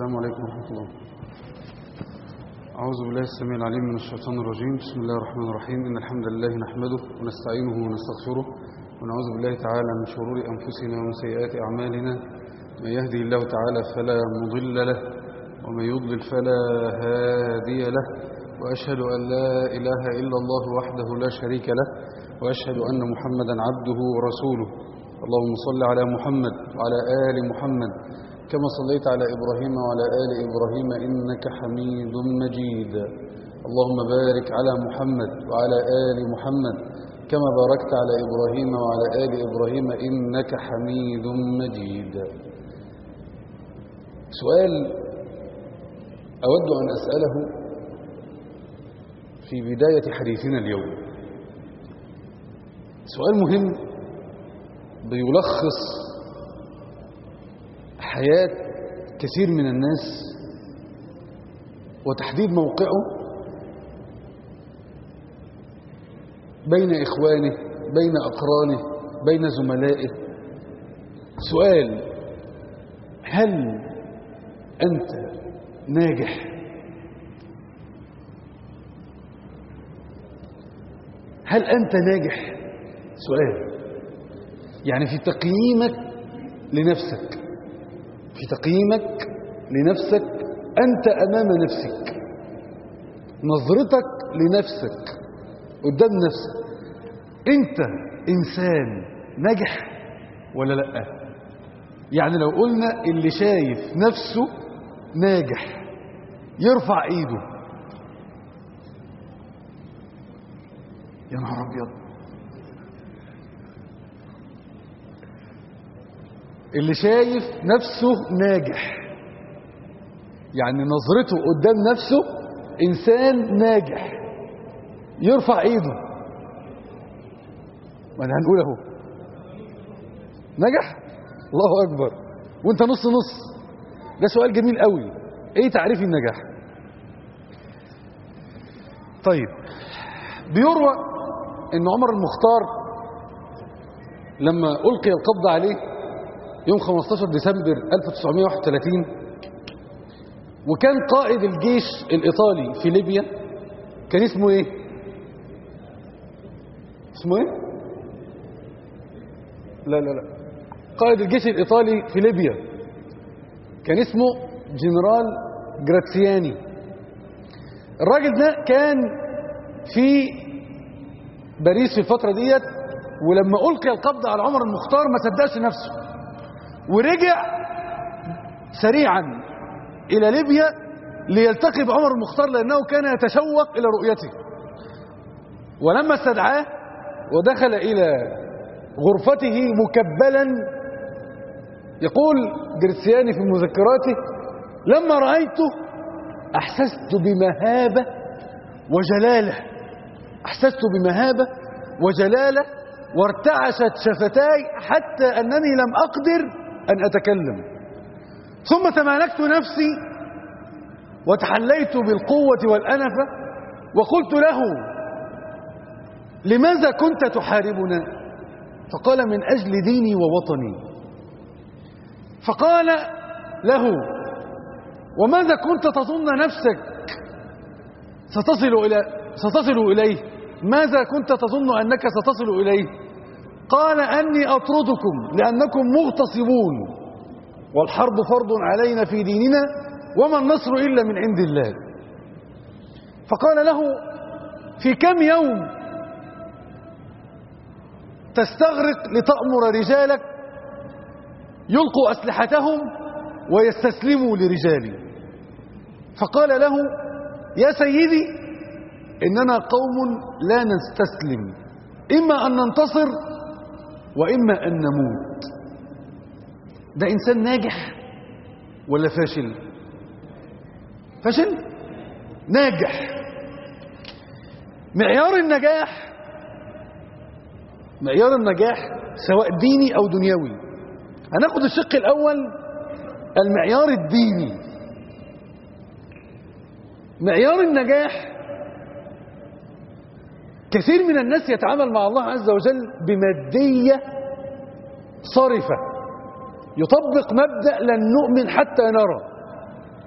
السلام عليكم ورحمة الله. أعوذ بالله السميع العليم من الشيطان الرجيم. بسم الله الرحمن الرحيم. إن الحمد لله نحمده ونستعينه ونستغفره ونعوذ بالله تعالى من شرور أنفسنا ومن سيئات أعمالنا. من يهده الله تعالى فلا مضل له ومن يضلل فلا هادي له، وأشهد أن لا إله إلا الله وحده لا شريك له، وأشهد أن محمدا عبده ورسوله. اللهم صل على محمد وعلى آل محمد كما صليت على إبراهيم وعلى آل إبراهيم إنك حميد مجيد. اللهم بارك على محمد وعلى آل محمد كما باركت على إبراهيم وعلى آل إبراهيم إنك حميد مجيد. سؤال أود أن أسأله في بداية حديثنا اليوم، سؤال مهم بيلخص حياة كثير من الناس وتحديد موقعه بين إخوانه، بين أقرانه، بين زملائه. سؤال: هل أنت ناجح؟ هل أنت ناجح؟ سؤال يعني في تقييمك لنفسك، في تقييمك لنفسك أنت أمام نفسك، نظرتك لنفسك قدام نفسك، أنت إنسان ناجح ولا لأ؟ يعني لو قلنا اللي شايف نفسه ناجح يرفع ايده. يا نهار أبيض، اللي شايف نفسه ناجح يعني نظرته قدام نفسه إنسان ناجح يرفع ايده. ما أنا هنقول اهو نجح. الله أكبر. وانت نص نص. ده سؤال جميل قوي. ايه تعريف النجاح؟ طيب، بيروى ان عمر المختار لما ألقي القبض عليه يوم 15 ديسمبر 1931 وكان قائد الجيش الإيطالي في ليبيا، كان اسمه ايه؟ اسمه ايه؟ لا قائد الجيش الإيطالي في ليبيا كان اسمه جنرال جراتسياني. الراجل ده كان في باريس في الفترة ديت، ولما ألقي القبض على عمر المختار ما صدقش نفسه ورجع سريعا إلى ليبيا ليلتقي بعمر المختار لأنه كان يتشوق إلى رؤيته. ولما استدعاه ودخل إلى غرفته مكبلا، يقول جراتسياني في مذكراته: لما رأيته أحسست بمهابة وجلالة، أحسست بمهابة وجلالة وارتعشت شفتاي حتى أنني لم أقدر أن أتكلم. ثم تمالكت نفسي وتحليت بالقوة والأنفة وقلت له: لماذا كنت تحاربنا؟ فقال: من أجل ديني ووطني. فقال له: وماذا كنت تظن نفسك ستصل إليه؟ ماذا كنت تظن أنك ستصل إليه؟ قال: أني أطردكم لأنكم مغتصبون والحرب فرض علينا في ديننا وما النصر إلا من عند الله. فقال له: في كم يوم تستغرق لتأمر رجالك يلقوا أسلحتهم ويستسلموا لرجالي؟ فقال له: يا سيدي، إننا قوم لا نستسلم، إما أن ننتصر وإما أن نموت. ده إنسان ناجح ولا فاشل؟ فاشل؟ ناجح. معيار النجاح سواء ديني أو دنيوي. هناخد الشق الأول، المعيار الديني. معيار النجاح، كثير من الناس يتعامل مع الله عز وجل بمادية صارفة، يطبق مبدأ لن نؤمن حتى نرى.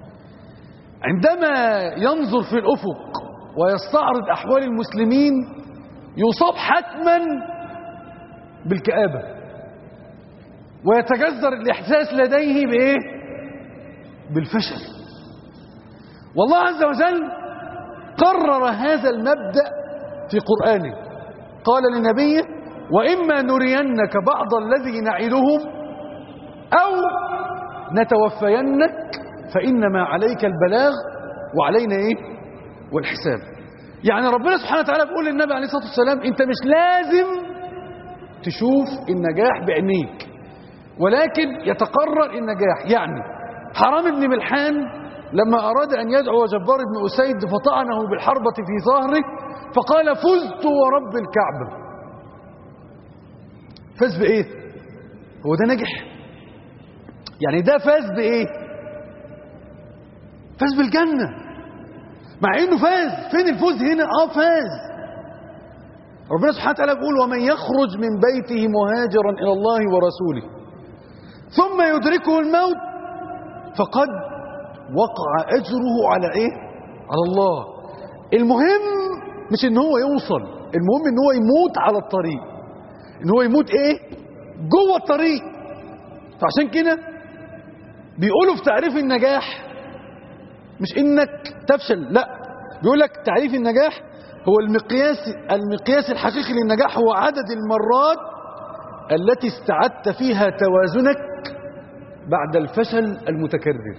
عندما ينظر في الأفق ويستعرض أحوال المسلمين يصاب حتما بالكآبة، ويتجذر الإحساس لديه بإيه؟ بالفشل. والله عز وجل قرر هذا المبدأ في قرآنه، قال لنبيه: وإما نرينك بعض الذي نعدهم أو نتوفينك فإنما عليك البلاغ وعلينا إيه؟ والحساب. يعني ربنا سبحانه وتعالى بيقول للنبي عليه الصلاة والسلام: أنت مش لازم تشوف النجاح بعينيك، ولكن يتقرر النجاح. يعني حرام بن ملحان لما أراد أن يدعو جبار بن أسيد فطعنه بالحربة في ظهره فقال: فزت ورب الكعبة. فاز بإيه؟ هو ده نجح؟ يعني ده فاز بإيه؟ فاز بالجنة، مع إنه فاز. فين الفوز هنا؟ فاز. ربنا سبحانه وتعالى بيقول: ومن يخرج من بيته مهاجرا إلى الله ورسوله ثم يدركه الموت فقد وقع أجره على إيه؟ على الله. المهم مش إن هو يوصل، المهم إن هو يموت على الطريق، إن هو يموت إيه؟ جوه الطريق. فعشان كده بيقولوا في تعريف النجاح مش إنك تفشل، لا، بيقول لك تعريف النجاح هو المقياس الحقيقي للنجاح هو عدد المرات التي استعدت فيها توازنك بعد الفشل المتكرر.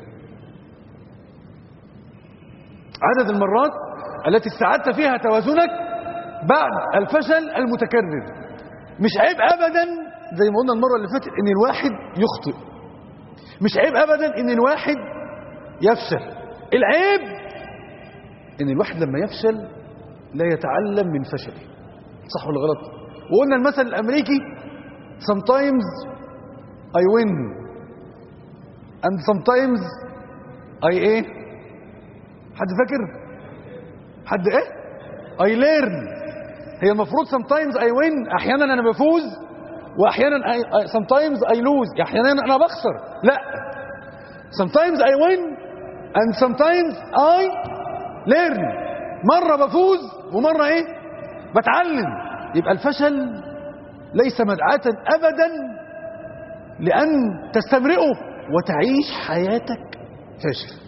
عدد المرات التي استعدت فيها توازنك بعد الفشل المتكرر. مش عيب ابدا زي ما قلنا المره اللي فاتت ان الواحد يخطئ، مش عيب ابدا ان الواحد يفشل. العيب ان الواحد لما يفشل لا يتعلم من فشله. صح ولا غلط؟ وقلنا المثل الامريكي: sometimes I win and sometimes I ايه؟ حد فاكر؟ حد ايه؟ I learn. هي المفروض sometimes I win، احيانا انا بفوز واحيانا sometimes I lose، احيانا انا بخسر. لا، sometimes I win and sometimes I learn. مرة بفوز ومرة ايه؟ بتعلم. يبقى الفشل ليس مدعاة ابدا لان تستمرئه وتعيش حياتك فاشل.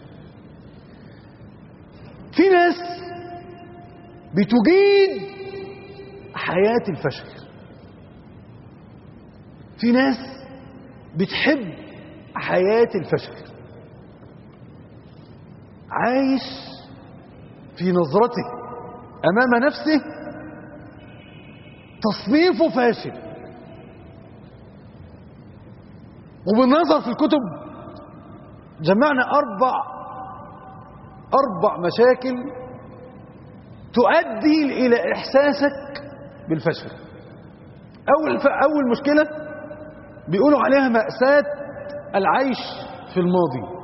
في ناس بتجيد حياة الفشل، في ناس بتحب حياة الفشل، عايش في نظرته أمام نفسه تصنيفه فاشل. وبالنظر في الكتب جمعنا أربع مشاكل تؤدي إلى إحساسك بالفشل. أول مشكلة بيقولوا عليها مأساة العيش في الماضي.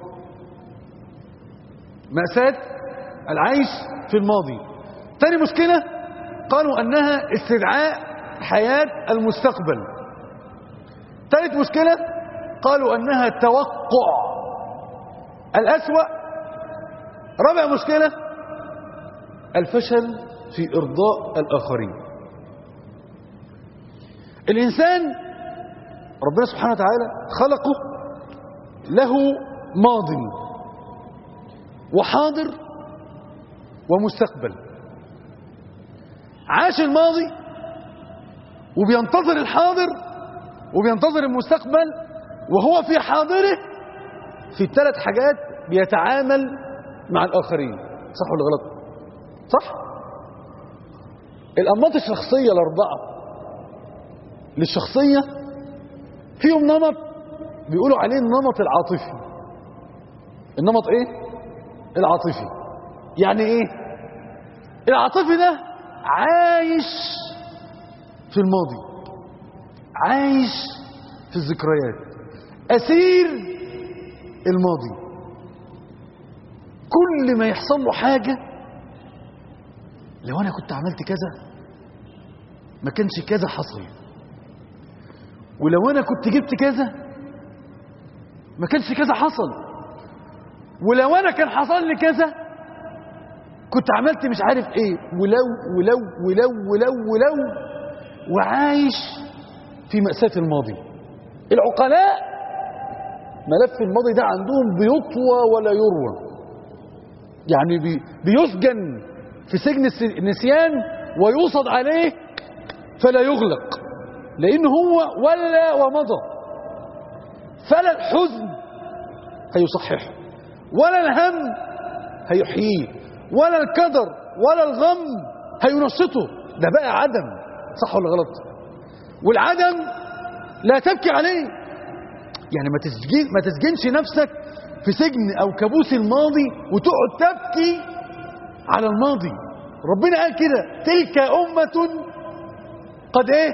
مأساة العيش في الماضي. ثاني مشكلة قالوا أنها استدعاء حياة المستقبل. ثالث مشكلة قالوا أنها توقع الأسوأ. رابع مشكلة الفشل في إرضاء الآخرين. الإنسان ربنا سبحانه وتعالى خلقه له ماض وحاضر ومستقبل. عاش الماضي وبينتظر الحاضر وبينتظر المستقبل، وهو في حاضره في الثلاث حاجات بيتعامل مع الآخرين. صح ولا غلط؟ صح؟ الأنماط الشخصية الأربعة للشخصية فيهم نمط بيقولوا عليه النمط العاطفي. النمط ايه؟ العاطفي. يعني ايه؟ العاطفي ده عايش في الماضي، عايش في الذكريات، أسير الماضي. كل ما يحصل له حاجة: لو أنا كنت عملت كذا ما كانش كذا حصل، ولو أنا كنت جبت كذا ما كانش كذا حصل. ولو انا كان حصل لي كذا كنت عملت مش عارف ايه، ولو ولو ولو ولو ولو، وعايش في مأساة الماضي. العقلاء ملف الماضي ده عندهم بيطوى ولا يروى، يعني بيسجن في سجن النسيان ويوصد عليه فلا يغلق، لأن هو ولا ومضى. فلا الحزن هيصححه، ولا الهم هيحييه، ولا الكدر ولا الغم هينشطه. ده بقى عدم، صح ولا غلط؟ والعدم لا تبكي عليه، يعني ما تسجنش نفسك في سجن أو كابوس الماضي وتقعد تبكي على الماضي. ربنا قال كده: تلك أمة قد ايه؟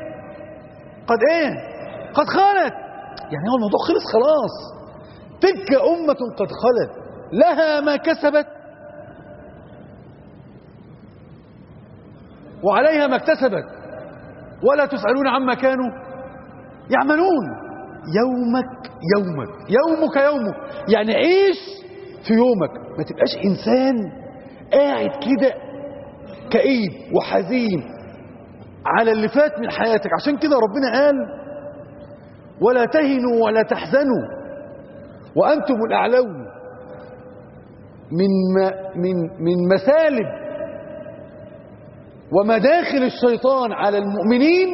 قد خلت. يعني هو الموضوع خلص خلاص. تلك أمة قد خلت لها ما كسبت وعليها ما اكتسبت ولا تسألون عما كانوا يعملون. يومك يومك، يعني عيش في يومك، ما تبقاش إنسان قاعد كده كئيب وحزين على اللي فات من حياتك. عشان كده ربنا قال: ولا تهنوا ولا تحزنوا وأنتم الأعلون. من مسالب ومداخل الشيطان على المؤمنين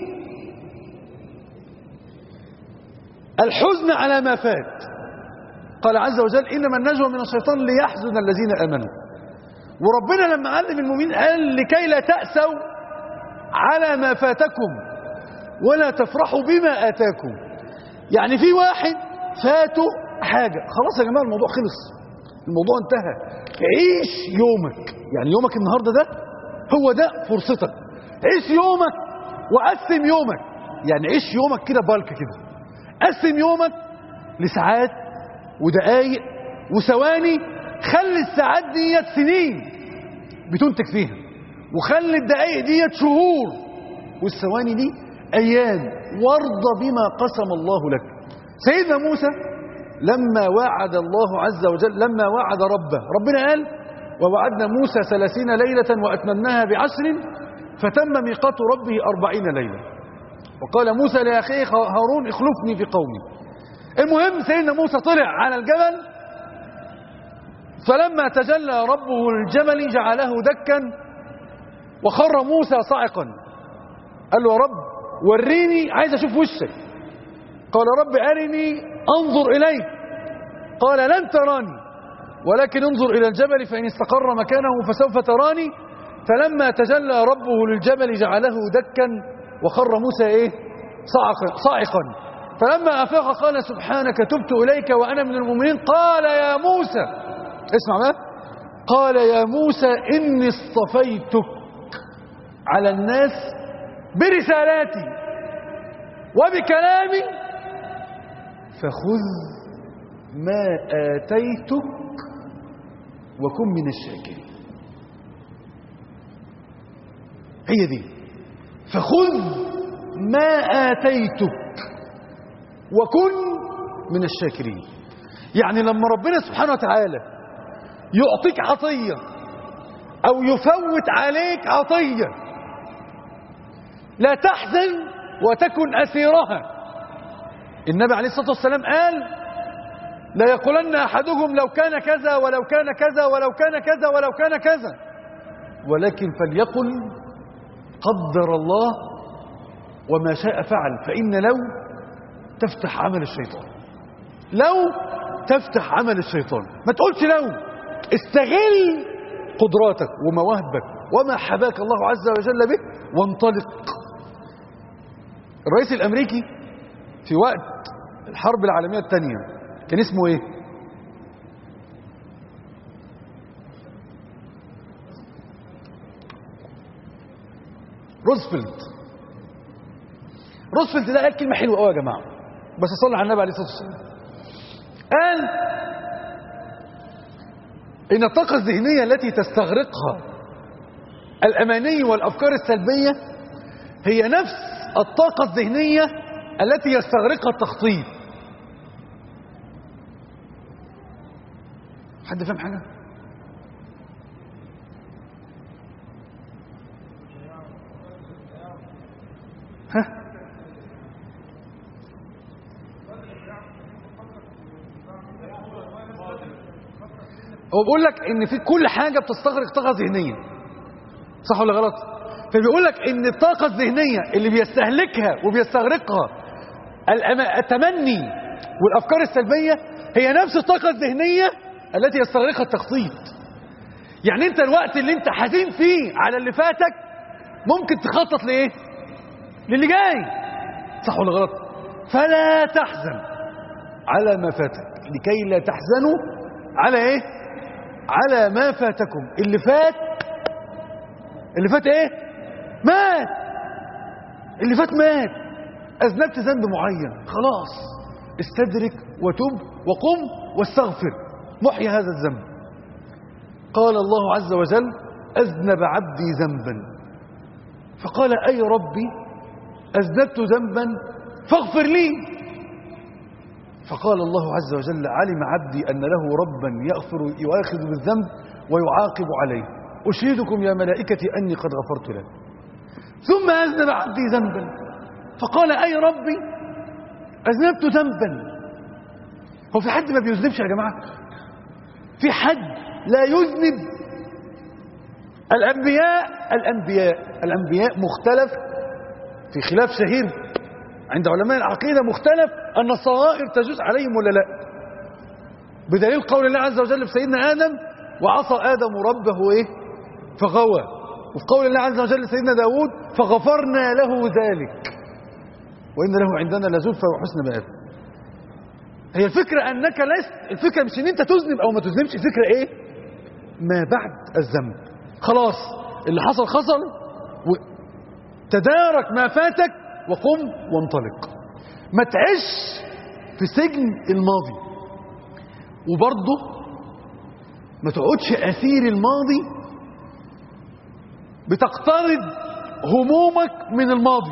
الحزن على ما فات. قال عز وجل: إنما النجوى من الشيطان ليحزن الذين آمنوا. وربنا لما علم المؤمنين قال: لكي لا تأسوا على ما فاتكم ولا تفرحوا بما آتاكم. يعني في واحد فاته حاجة، خلاص يا جماعة الموضوع خلص، الموضوع انتهى. عيش يومك، يعني يومك النهاردة ده هو ده فرصتك. عيش يومك وقسم يومك، يعني عيش يومك كده بالك كده، قسم يومك لساعات ودقايق وثواني. خلي الساعات ديت سنين بتنتج فيها، وخلي الدقايق ديت شهور، والثواني دي أيام، وارضى بما قسم الله لك. سيدنا موسى لما وعد الله عز وجل، لما وعد ربنا قال: ووعدنا موسى 30 ليلة وأتممناها ب10 فتم ميقات ربه 40 ليلة. وقال موسى لأخيه هارون: اخلفني في قومي. المهم سيدنا موسى طلع على الجبل، فلما تجلى ربه للجبل جعله دكا وخر موسى صاعقا. قال له: يا رب وريني، عايز اشوف وشك. قال: رب أرني انظر إليك. قال: لن تراني ولكن انظر إلى الجبل فإن استقر مكانه فسوف تراني. فلما تجلى ربه للجبل جعله دكا وخر موسى ايه؟ صاعقا. فلما أفاق قال: سبحانك تبت إليك وأنا من المؤمنين. قال يا موسى، اسمع بقى، قال يا موسى إني اصطفيتك على الناس برسالاتي وبكلامي فخذ ما آتيتك وكن من الشاكرين. هي دي، فخذ ما آتيتك وكن من الشاكرين. يعني لما ربنا سبحانه وتعالى يعطيك عطية أو يفوت عليك عطية لا تحزن وتكن أسيرها. النبي عليه الصلاة والسلام قال: لا يقولن أحدكم لو كان كذا ولو كان كذا ولو كان كذا ولو كان كذا، ولكن فليقل قدر الله وما شاء فعل. فإن لو تفتح عمل الشيطان، لو تفتح عمل الشيطان. ما تقولش لو، استغل قدراتك ومواهبك وما حباك الله عز وجل به وانطلق. الرئيس الأمريكي في وقت الحرب العالمية الثانية كان اسمه ايه؟ روزفلت ده قال كلمة حلوة قوي يا جماعة، بس صلى على النبي عليه الصلاة والسلام. قال إن الطاقة الذهنية التي تستغرقها الأماني والأفكار السلبية هي نفس الطاقة الذهنية التي يستغرقها التخطيط. حد فاهم حاجة؟ ها؟ هو بيقول لك ان في كل حاجة بتستغرق طاقة ذهنية، صح ولا غلط؟ فبيقول لك ان الطاقة الذهنية اللي بيستهلكها وبيستغرقها التمني والافكار السلبية هي نفس الطاقة الذهنية التي يستغرقها التخطيط. يعني انت الوقت اللي انت حزين فيه على اللي فاتك ممكن تخطط لايه؟ للي جاي، صح ولا غلط؟ فلا تحزن على ما فاتك لكي لا تحزنوا على ايه؟ على ما فاتكم. اللي فات ايه؟ مات. اللي فات مات. اذنبت ذنب معين، خلاص استدرك وتب وقم واستغفر محي هذا الذنب. قال الله عز وجل: اذنب عبدي ذنبا، فقال: اي ربي اذنبت ذنبا فاغفر لي. فقال الله عز وجل: علم عبدي أن له ربا يؤاخذ بالذنب ويعاقب عليه، أشهدكم يا ملائكتي أني قد غفرت له. ثم أذنب عبدي ذنبا فقال: أي ربي أذنبت ذنبا. هو في حد ما بيذنبش يا جماعة؟ في حد لا يذنب؟ الأنبياء مختلف في خلاف شهير عند علماء العقيدة، مختلف أن الصغائر تجوز عليهم ولا لا، بدليل قول الله عز وجل في سيدنا آدم: وعصى آدم ربه إيه؟ فغوى. وفي قول الله عز وجل لسيدنا داود: فغفرنا له ذلك وإن له عندنا لزلفى وحسن مآب. هي الفكرة أنك الفكرة مش أن أنت تذنب أو ما تذنبش، الفكرة إيه؟ ما بعد الذنب. خلاص اللي حصل تدارك ما فاتك وقم وانطلق. ما تعيش في سجن الماضي، وبرضه ما تقعدش أسير الماضي بتقترض همومك من الماضي.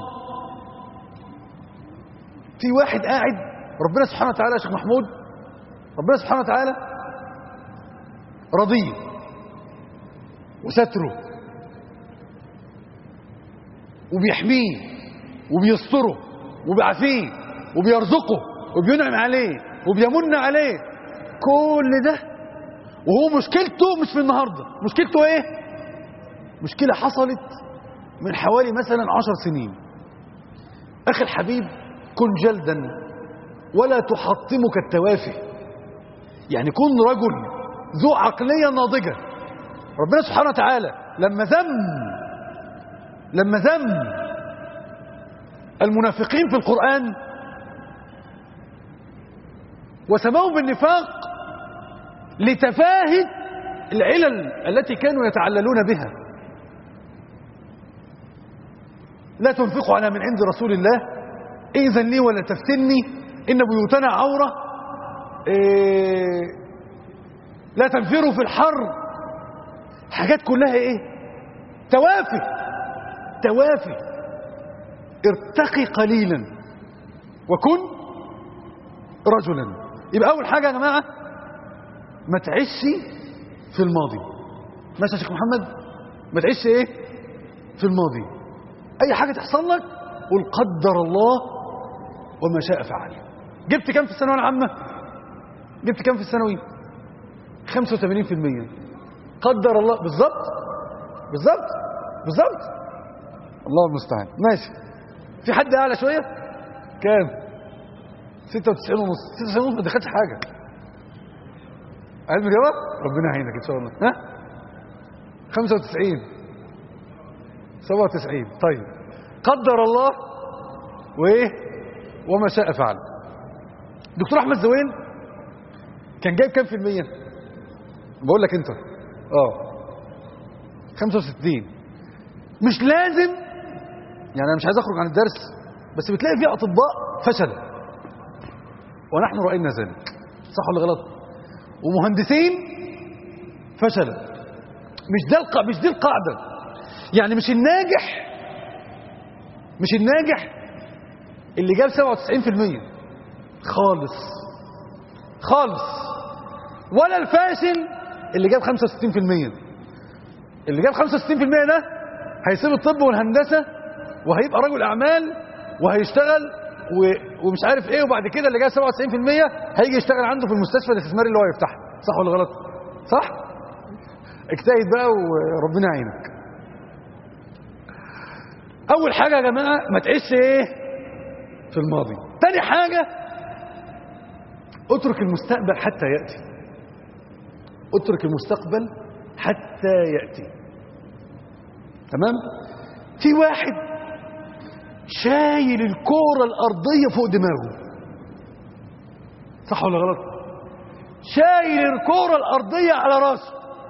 في واحد قاعد، ربنا سبحانه وتعالى يا شيخ محمود، ربنا سبحانه وتعالى رضيه وستره وبيحميه وبيستره وبيعافيه وبيرزقه وبينعم عليه وبيمن عليه، كل ده وهو مشكلته مش في النهارده. مشكلته ايه؟ مشكلة حصلت من حوالي مثلا 10 سنين. اخي الحبيب، كن جلدا ولا تحطمك التوافه. يعني كن رجل ذو عقلية ناضجة. ربنا سبحانه وتعالى لما ذم المنافقين في القرآن وسماهم بالنفاق لتفاهة العلل التي كانوا يتعللون بها. لا تنفقوا على من عند رسول الله، إذن لي ولا تفتني، إن بيوتنا عورة، لا تنفروا في الحر. حاجات كلها ايه؟ توافه. ارتقي قليلا وكن رجلا. يبقى اول حاجة يا جماعة ما تعيش في الماضي. ماشي يا شيخ محمد؟ ما تعيش ايه في الماضي. اي حاجة تحصل لك قل قدر الله وما شاء فعل. جبت كام في الثانوية العامة؟ جبت كام في الثانوي؟ 85%. قدر الله. بالظبط الله المستعان. ماشي. في حد اعلى شويه؟ كام؟ 96 ونص. 96 ونص ما دخلتش حاجه. علم رياضه ربنا يعينك ان شاء الله. ها 95 97. طيب قدر الله وايه وما شاء فعل. دكتور احمد زوين كان جايب كام في المية؟ بقول لك انت 65. مش لازم يعني، انا مش عايز اخرج عن الدرس، بس بتلاقي فيه اطباء فشل ونحن راينا ذلك، صح ولا غلط؟ ومهندسين فشل. مش دي القاعده. يعني مش الناجح اللي جاب 97% خالص. ولا الفاشل اللي جاب 65%. اللي جاب 65% ده هيسيب الطب والهندسة وهيبقى رجل أعمال وهيشتغل ومش عارف ايه، وبعد كده اللي جاب 97% هيجي يشتغل عنده في المستشفى الاستثماري اللي هو يفتحها. صح ولا غلط؟ صح؟ اجتهد بقى وربنا يعينك. أول حاجة يا جماعة ما تعيش ايه في الماضي. تاني حاجة اترك المستقبل حتى يأتي. اترك المستقبل حتى يأتي. تمام؟ في واحد شايل الكورة الأرضية فوق دماغه. صح ولا غلط؟ شايل الكورة الأرضية على راسه،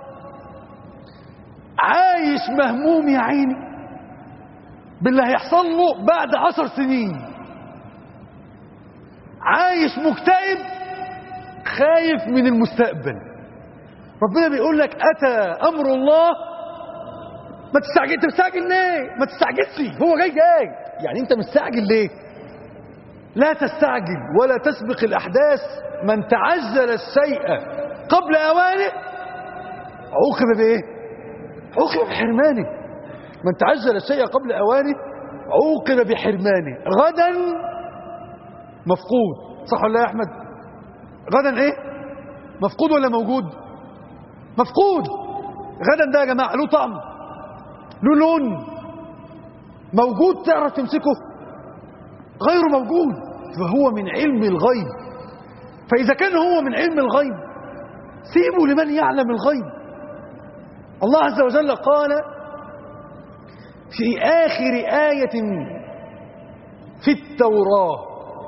عايش مهموم يا عيني باللي هيحصل له بعد 10 سنين، عايش مكتئب خايف من المستقبل. ربنا بيقول لك أتى أمر الله، ما تستعجل. انت مستعجل ليه؟ ما تستعجلش، هو جاي. يعني انت مستعجل ليه؟ لا تستعجل ولا تسبق الأحداث. من تعجل الشيء قبل أوانه عوقب بإيه؟ عوقب بحرمانه. من تعجل الشيء قبل أوانه عوقب بحرمانه. غدا مفقود. صح ولا يا أحمد؟ غدا إيه؟ مفقود ولا موجود؟ مفقود. غدا ده يا جماعة له طعم، له لون. موجود تعرف تمسكه، غيره موجود، فهو من علم الغيب. فإذا كان هو من علم الغيب سيبه لمن يعلم الغيب. الله عز وجل قال في آخر آية في التوراة.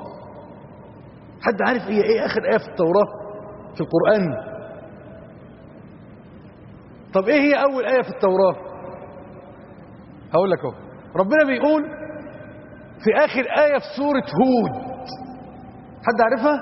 حد عارف هي ايه آخر آية في التوراة في القرآن؟ طب ايه هي أول آية في التوراة؟ هقول لك اهو. ربنا بيقول في آخر آية في سورة هود، حد عارفها؟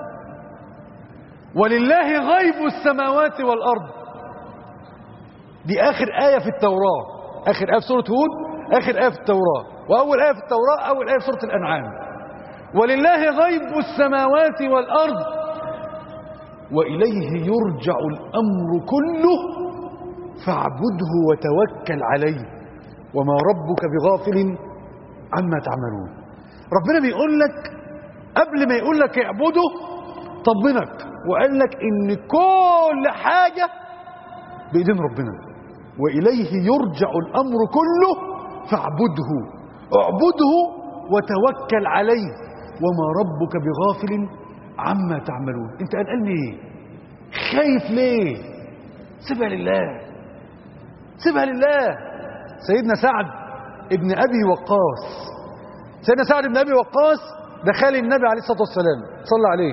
ولله غيب السماوات والأرض. دي آخر آية في التوراة. آخر آية في سورة هود، آخر آية في التوراة. وأول آية في التوراة أول آية في سورة الأنعام. ولله غيب السماوات والأرض وإليه يرجع الأمر كله فاعبده وتوكل عليه وما ربك بغافل عما تعملون. ربنا بيقول لك قبل ما يقول لك اعبده طمنك وقال لك ان كل حاجة بإيدين ربنا. وإليه يرجع الأمر كله فاعبده، اعبده وتوكل عليه وما ربك بغافل عما تعملون. انت قلقان ليه؟ خايف ليه؟ سيبها لله، سيبها لله. سيدنا سعد ابن أبي وقاص، سيدنا سعد ابن أبي وقاص ده خال النبي عليه الصلاة والسلام صلى عليه.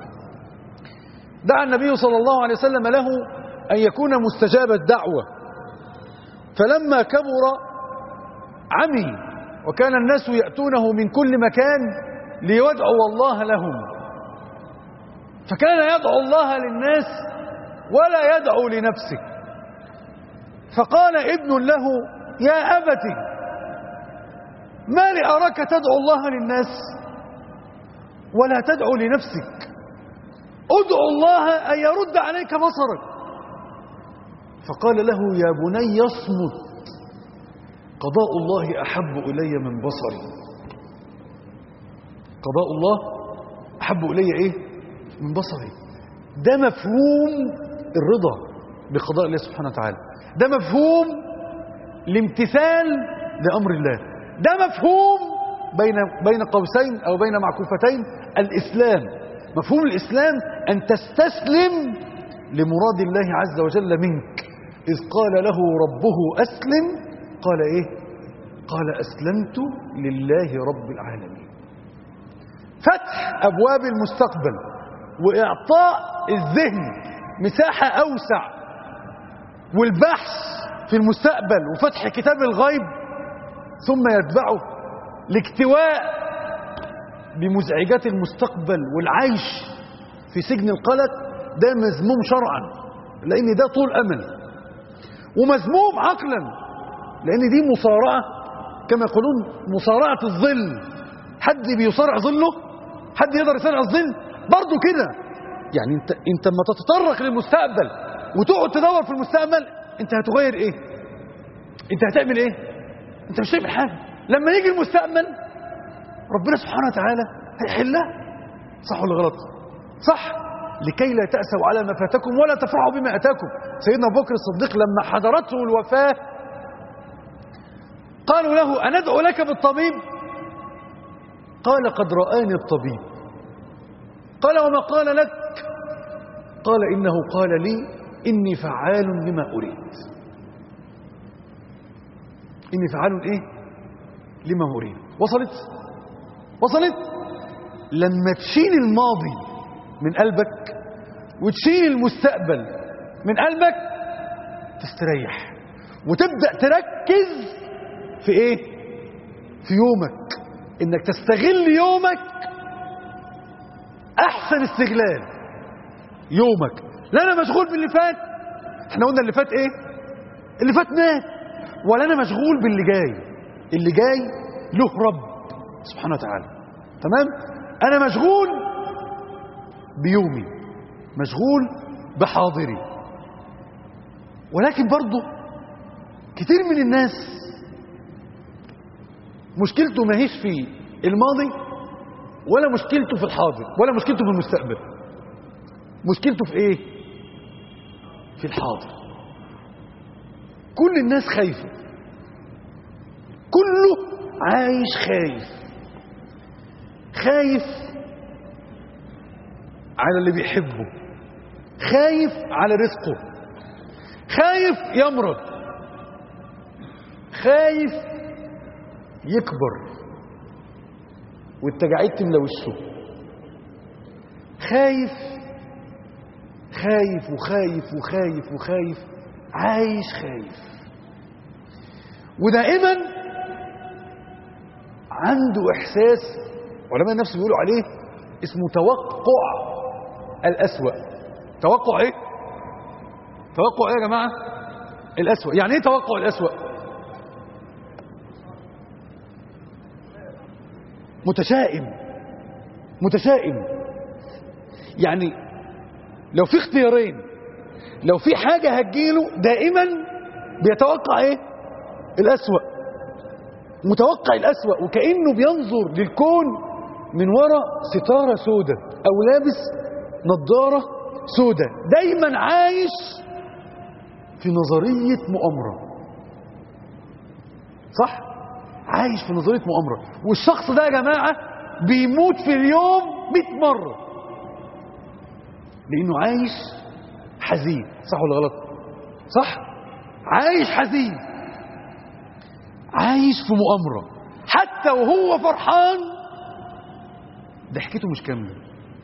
دعا النبي صلى الله عليه وسلم له أن يكون مستجاب الدعوة، فلما كبر عمي وكان الناس يأتونه من كل مكان ليدعو الله لهم، فكان يدعو الله للناس ولا يدعو لنفسه. فقال ابن له يا أبتي ما لي أراك تدعو الله للناس ولا تدعو لنفسك؟ ادعو الله أن يرد عليك بصرك. فقال له يا بني اصمت، قضاء الله أحب إلي من بصري. قضاء الله أحب إلي إيه؟ من بصري. ده مفهوم الرضا بقضاء الله سبحانه وتعالى، ده مفهوم الامتثال لأمر الله، ده مفهوم بين قوسين أو بين معكوفتين الإسلام. مفهوم الإسلام أن تستسلم لمراد الله عز وجل منك. إذ قال له ربه أسلم قال إيه؟ قال أسلمت لله رب العالمين. فتح أبواب المستقبل وإعطاء الذهن مساحة أوسع والبحث في المستقبل وفتح كتاب الغيب، ثم يتبعه الاكتواء بمزعجات المستقبل والعيش في سجن القلق، ده مذموم شرعا لأن ده طول أمل، ومذموم عقلا لأن دي مصارعة كما يقولون مصارعة الظل. حد بيصارع ظله؟ حد يقدر يصارع الظل؟ برضو كده يعني انت لما تتطرق للمستقبل وتقعد تدور في المستقبل، انت هتغير ايه؟ انت هتعمل ايه؟ انت مش هتعمل حاجه. لما يجي المستقبل ربنا سبحانه وتعالى هيحلها. صح ولا غلط؟ صح. لكي لا تأسوا على ما فاتكم ولا تفرحوا بما أتاكم. سيدنا أبو بكر الصديق لما حضرته الوفاة قالوا له أندعو لك بالطبيب؟ قال قد رآني الطبيب. قال وما قال لك؟ قال إنه قال لي إني فعال لما أريد. إني فعال إيه؟ لما أريد. وصلت. لما تشيل الماضي من قلبك وتشيل المستقبل من قلبك تستريح وتبدأ تركز في ايه؟ في يومك، انك تستغل يومك احسن استغلال. يومك لا انا مشغول باللي فات، احنا قلنا اللي فات ايه؟ اللي فات مات. ولا انا مشغول باللي جاي، اللي جاي له رب سبحانه وتعالى. تمام؟ انا مشغول بيومي، مشغول بحاضري. ولكن برضه كتير من الناس مشكلته ما هيش في الماضي ولا مشكلته في الحاضر ولا مشكلته في المستقبل. مشكلته في ايه؟ في الحاضر. كل الناس خايفة، كله عايش خايف على اللي بيحبه، خايف على رزقه، خايف يمرض، خايف يكبر والتجاعيد تملى وشه، خايف عايش خايف. ودائما عنده احساس علماء النفس بيقولوا عليه اسمه توقع الأسوأ. توقع ايه؟ توقع ايه يا جماعة؟ الأسوأ. يعني ايه توقع الأسوأ؟ متشائم. يعني لو في اختيارين، لو في حاجة هتجيله دائما بيتوقع ايه؟ الأسوأ. متوقع الأسوأ، وكأنه بينظر للكون من وراء ستارة سودة أو لابس نظارة سودة. دايما عايش في نظرية مؤامرة. صح؟ عايش في نظرية مؤامرة. والشخص ده يا جماعة بيموت في اليوم 100 مرة لأنه عايش حزين. صح ولا غلط؟ صح؟ عايش حزين، عايش في مؤامرة. حتى وهو فرحان ضحكته مش كاملة.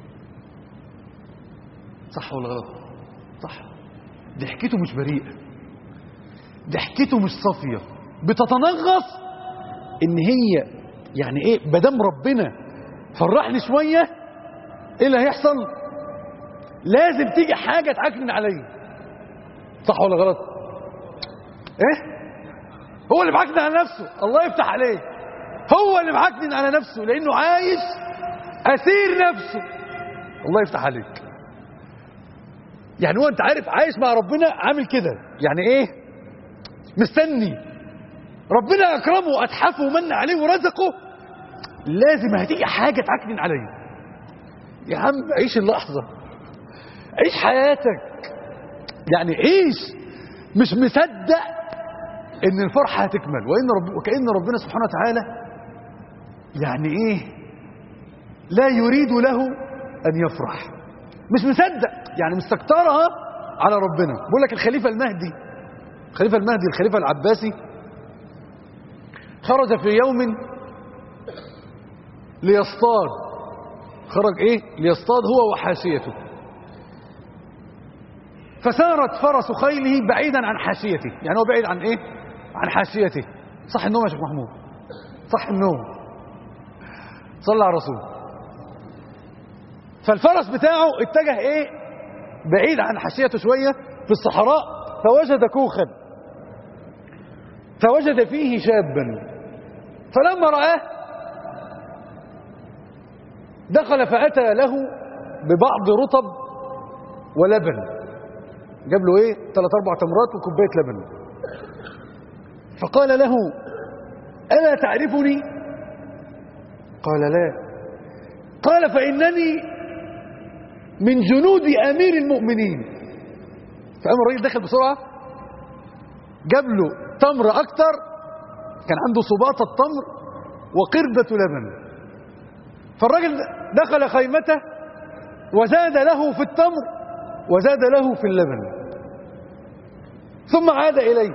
صح ولا غلط؟ صح. ضحكته مش بريئة، ضحكته مش صافية، بتتنغص ان هي يعني ايه، مادام ربنا فرحني شوية ايه اللي هيحصل؟ لازم تيجي حاجة تعكنن عليا. صح ولا غلط؟ ايه؟ هو اللي معكنن على نفسه. الله يفتح عليه. هو اللي معكنن على نفسه لانه عايش اسير نفسه. الله يفتح عليك. يعني هو انت عارف عايش مع ربنا عامل كده، يعني ايه؟ مستني ربنا اكرمه واتحفه ومن عليه ورزقه، لازم هتيجي حاجه تعكنن عليه. يا عم عيش اللحظه، عيش حياتك، يعني عيش. مش مصدق ان الفرحه هتكمل وكأن ربنا سبحانه وتعالى يعني ايه، لا يريد له ان يفرح. مش مصدق، يعني مستكترها على ربنا. بقول لك الخليفه المهدي الخليفه العباسي خرج في يوم ليصطاد. خرج ايه؟ ليصطاد هو وحاشيته. فسارت فرس خيله بعيدا عن حاشيته. يعني هو بعيد عن ايه؟ عن حاشيته. صح النوم يا شيخ محمود؟ صح النوم. صلى على الرسول. فالفرس بتاعه اتجه ايه؟ بعيد عن حاشيته شوية في الصحراء. فوجد كوخا فوجد فيه شابا، فلما رآه دخل فأتى له ببعض رطب ولبن. جاب له ايه 3-4 تمرات وكوبايه لبن. فقال له ألا تعرفني؟ قال لا. قال فإنني من جنود أمير المؤمنين. فقام الراجل دخل بسرعة جاب له تمر أكتر، كان عنده صباطة تمر وقربة لبن. فالراجل دخل خيمته وزاد له في التمر وزاد له في اللبن، ثم عاد إليه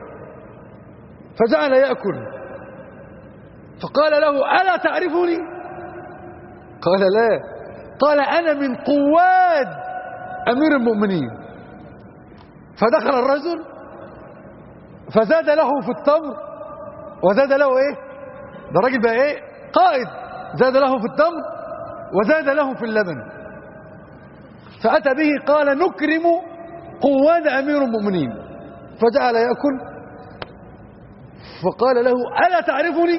فجعل يأكل. فقال له ألا تعرفني؟ قال لا. قال أنا من قواد أمير المؤمنين. فدخل الرجل فزاد له في التمر وزاد له ايه، ده الراجل بقى ايه قائد، زاد له في التمر وزاد له في اللبن. فأتى به قال نكرم قواد أمير المؤمنين. فجعل يأكل. فقال له ألا تعرفني؟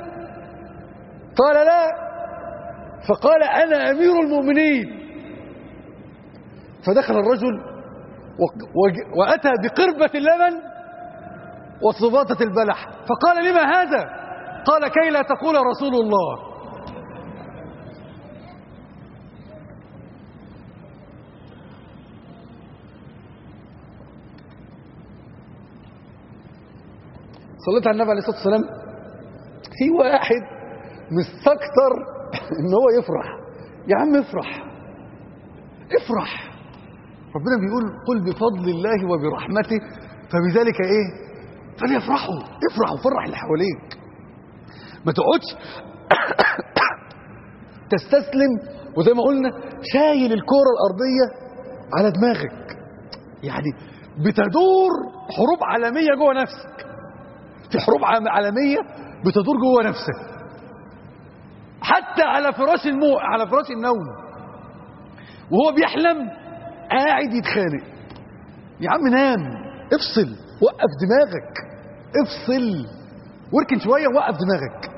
قال لا. فقال أنا أمير المؤمنين. فدخل الرجل وأتى بقربة اللبن وصباطة البلح. فقال لما هذا؟ قال كي لا تقول رسول الله. صليت على النبي عليه الصلاة والسلام. في واحد مستكتر ان هو يفرح. يا عم افرح افرح. ربنا بيقول قل بفضل الله وبرحمته فبذلك ايه فليفرحوا. افرح وفرح اللي حواليك، ما تقعدش تستسلم وزي ما قلنا شايل الكرة الأرضية على دماغك. يعني بتدور حروب عالمية جوه نفسك، في حروب عالمية بتدور جوه نفسك، حتى على فراش النوم وهو بيحلم قاعد يتخانق. يا عم نام، افصل، وقف دماغك، افصل واركن شوية ووقف دماغك.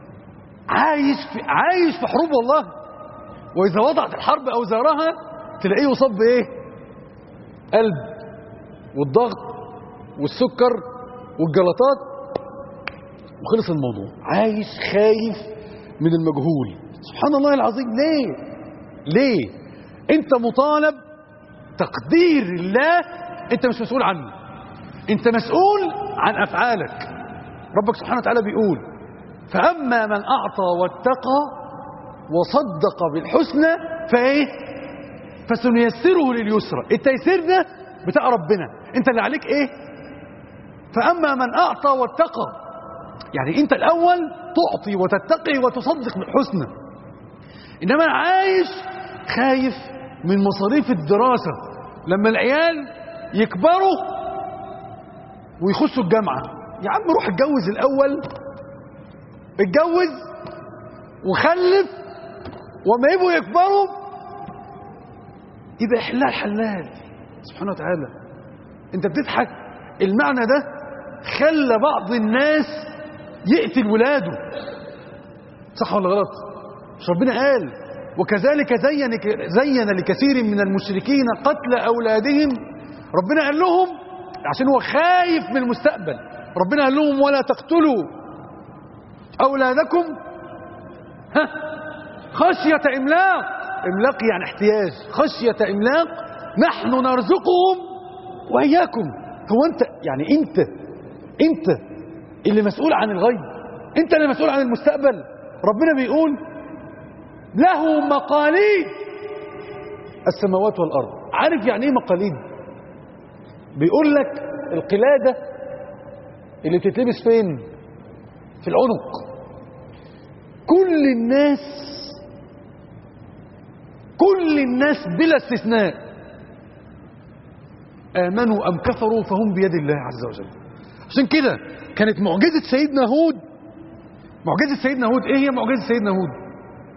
عايش في حروب والله. وإذا وضعت الحرب أوزارها تلاقيه يصاب بإيه؟ قلب والضغط والسكر والجلطات وخلص الموضوع. عايش خايف من المجهول. سبحان الله العظيم. ليه؟ انت مطالب تقدير الله، انت مش مسؤول عنه، انت مسؤول عن افعالك. ربك سبحانه وتعالى بيقول فأما من أعطى واتقى وصدق بالحسنى فايه فسنيسره لليسرى. التيسير ده بتاع ربنا، انت اللي عليك ايه؟ فأما من أعطى واتقى، يعني انت الاول تعطي وتتقي وتصدق بالحسنى. انما عايش خايف من مصاريف الدراسة لما العيال يكبروا ويخشوا الجامعة. يا عم روح اتجوز الاول، اتجوز وخلف، وما يبقوا يكبروا يبقى حلال سبحانه وتعالى. انت بتضحك. المعنى ده خلى بعض الناس يقتل ولاده. صح ولا غلط؟ مش ربنا قال وكذلك زين لكثير من المشركين قتل أولادهم؟ ربنا قال لهم عشان هو خايف من المستقبل. ربنا قال لهم ولا تقتلوا أولادكم خشية إملاق. إملاق يعني احتياج. خشية إملاق نحن نرزقهم وإياكم. هو أنت يعني أنت اللي مسؤول عن الغيب، أنت اللي مسؤول عن المستقبل. ربنا بيقول له مقاليد السماوات والأرض. عارف يعني ايه مقاليد؟ بيقول لك القلادة اللي بتتلبس فين؟ في العنق. كل الناس بلا استثناء آمنوا أم كفروا فهم بيد الله عز وجل. عشان كده كانت معجزة سيدنا هود. ايه هي معجزة سيدنا هود؟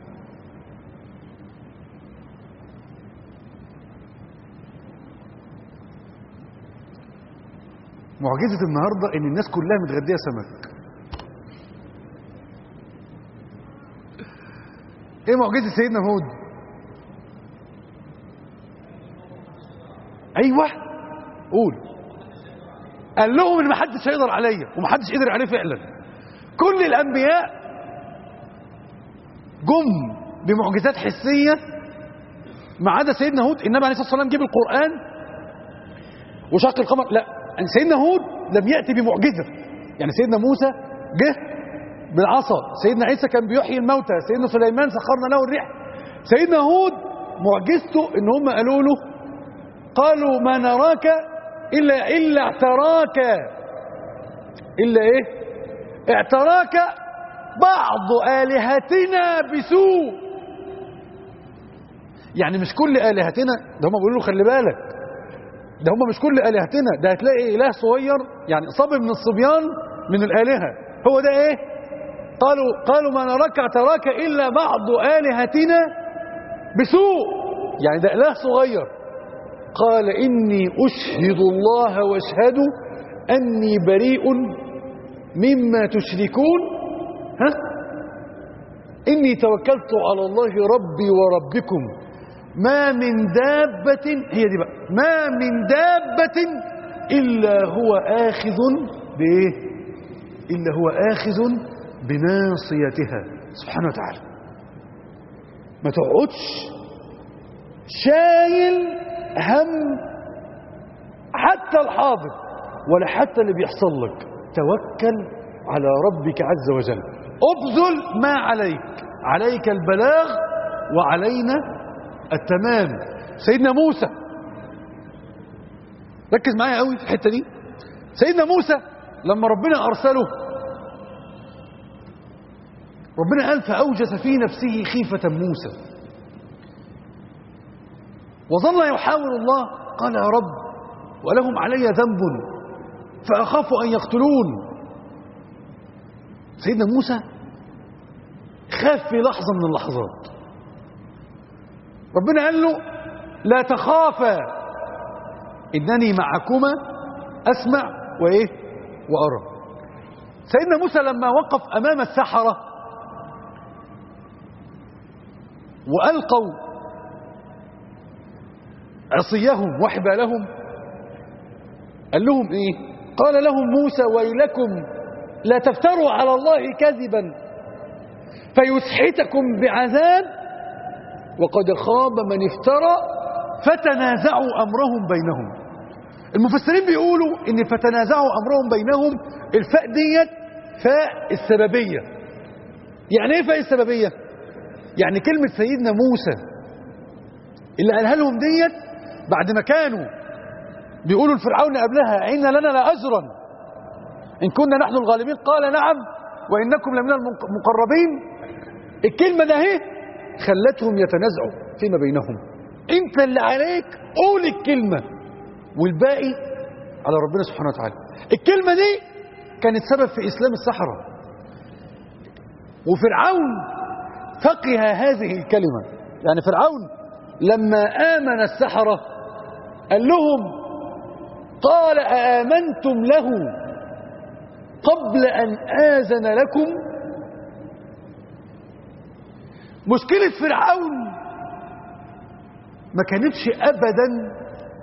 معجزة النهاردة ان الناس كلها متغدية سمك. ايه معجزة سيدنا هود؟ ايوه قول. قال لهم ان ما حدش هيقدر عليا، وما حدش قدر عليه فعلا. كل الانبياء جم بمعجزات حسيه ما عدا سيدنا هود. النبي عليه الصلاه والسلام جيب القران وشق القمر، لا، سيدنا هود لم ياتي بمعجزه. يعني سيدنا موسى جه بالعصا، سيدنا عيسى كان بيحيي الموتى، سيدنا سليمان سخرنا له الريح. سيدنا هود معجزته ان هم قالوا له، قالوا ما نراك الا اعتراك، الا ايه؟ اعتراك بعض آلهتنا بسوء. يعني مش كل آلهتنا، ده هم بيقولوا له خلي بالك، ده هم مش كل آلهتنا، ده هتلاقي إله صغير يعني صبي من الصبيان من الآلهة. هو ده ايه؟ قالوا ما نراك اعتراك إلا بعض آلهتنا بسوء، يعني ده إله صغير. قال إني أشهد الله واشهدوا أني بريء مما تشركون. إني توكلت على الله ربي وربكم ما من دابة، هي دي بقى، ما من دابة إلا هو آخذ بإيه؟ إلا هو آخذ بناصيتها سبحانه وتعالى. ما تقعدش شايل هم حتى الحاضر ولا حتى اللي بيحصل لك. توكل على ربك عز وجل. ابذل ما عليك البلاغ وعلينا التمام. سيدنا موسى، ركز معايا قوي في الحته دي. سيدنا موسى لما ربنا ارسله، ربنا قال فاوجس في نفسه خيفه موسى، وظل يحاول الله. قال يا رب ولهم علي ذنب فاخاف ان يقتلون. سيدنا موسى خاف في لحظه من اللحظات. ربنا قال له لا تخافا إنني معكما أسمع وإيه وأرى. سيدنا موسى لما وقف أمام السحرة وألقوا عصيهم وحبالهم، قال لهم إيه؟ قال لهم موسى ويلكم لا تفتروا على الله كذبا فيسحتكم بعذاب وقد خاب من افترى فتنازعوا أمرهم بينهم. المفسرين بيقولوا إن فتنازعوا أمرهم بينهم، الفاء ديت فاء السببية. يعني إيه فاء السببية؟ يعني كلمة سيدنا موسى اللي قالها لهم ديت بعد ما كانوا بيقولوا لفرعون قبلها إن لنا لأجرا إن كنا نحن الغالبين، قال نعم وإنكم لمن المقربين. الكلمة ده هي خلتهم يتنازعوا فيما بينهم. انت اللي عليك قول الكلمة والباقي على ربنا سبحانه وتعالى. الكلمة دي كانت سبب في إسلام السحرة، وفرعون فقه هذه الكلمة. يعني فرعون لما آمن السحرة قال لهم، قال آمنتم له قبل أن آذن لكم. مشكلة فرعون ما كانتش أبدا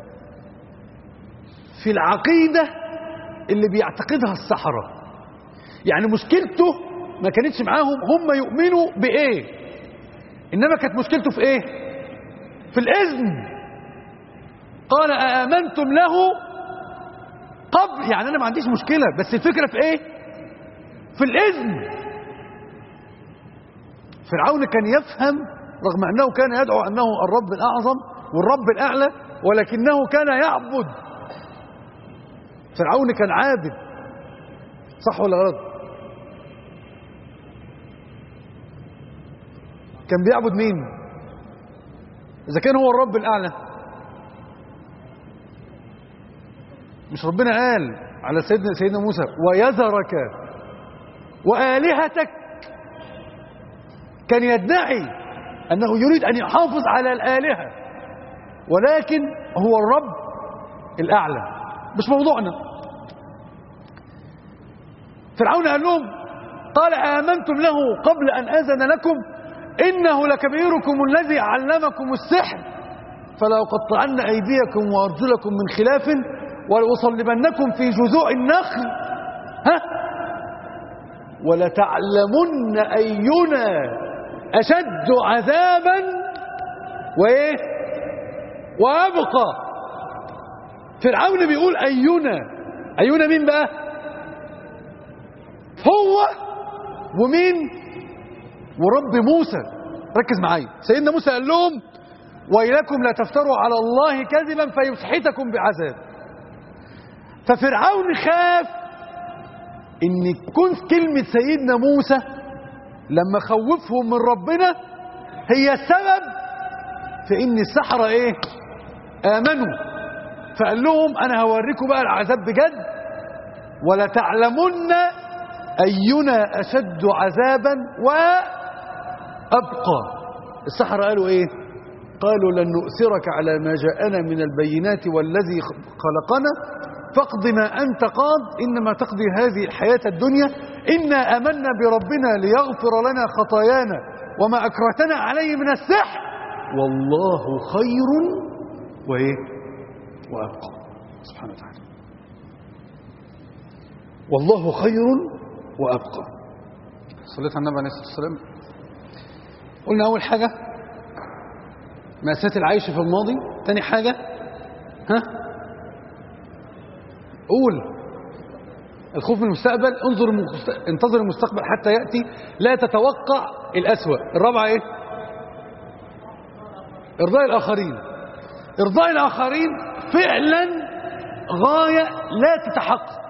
في العقيدة اللي بيعتقدها السحرة. يعني مشكلته ما كانتش معاهم هم يؤمنوا بإيه، إنما كانت مشكلته في إيه؟ في الإذن. قال آمنتم له قبل، يعني أنا ما عنديش مشكلة، بس الفكرة في إيه؟ في الإذن. فرعون كان يفهم رغم أنه كان يدعو أنه الرب الأعظم والرب الأعلى، ولكنه كان يعبد. فرعون كان عابد، صح ولا غلط؟ كان بيعبد مين إذا كان هو الرب الأعلى؟ مش ربنا قال على سيدنا موسى ويذرك وآلهتك؟ كان يدعي أنه يريد أن يحافظ على الآلهة، ولكن هو الرب الأعلى، مش موضوعنا. فرعون قال لهم، قال آمنتم له قبل أن آذن لكم إنه لكبيركم الذي علمكم السحر فلأقطعن أيديكم وأرجلكم من خلاف ولأصلبنكم في جذوع النخل ولتعلمن أينا أشد عذابا وإيه وأبقى. فرعون بيقول أينا مين بقى؟ هو ومين؟ ورب موسى. ركز معايا. سيدنا موسى قال لهم ويلكم لا تفتروا على الله كذبا فيسحتكم بعذاب. ففرعون خاف ان تكون كلمة سيدنا موسى لما خوفهم من ربنا هي السبب في ان السحرة ايه امنوا. فقال لهم انا هوريكم بقى العذاب بجد ولتعلمن اينا اشد عذابا وابقى. السحرة قالوا ايه؟ قالوا لن نؤثرك على ما جاءنا من البينات والذي خلقنا فاقض ما أنت قاض إنما تقضي هذه الحياة الدنيا إنا آمنا بربنا ليغفر لنا خطايانا وما أكرهتنا عليه من السحر والله خير وإيه وأبقى. سبحانه وتعالى والله خير وأبقى. صليت على النبي عليه الصلاة والسلام. قلنا أول حاجة مأساة العيش في الماضي. تاني حاجة قول الخوف من المستقبل. انتظر المستقبل حتى يأتي لا تتوقع الأسوأ. الرابعة ايه؟ ارضاء الآخرين. ارضاء الآخرين فعلا غاية لا تتحقق.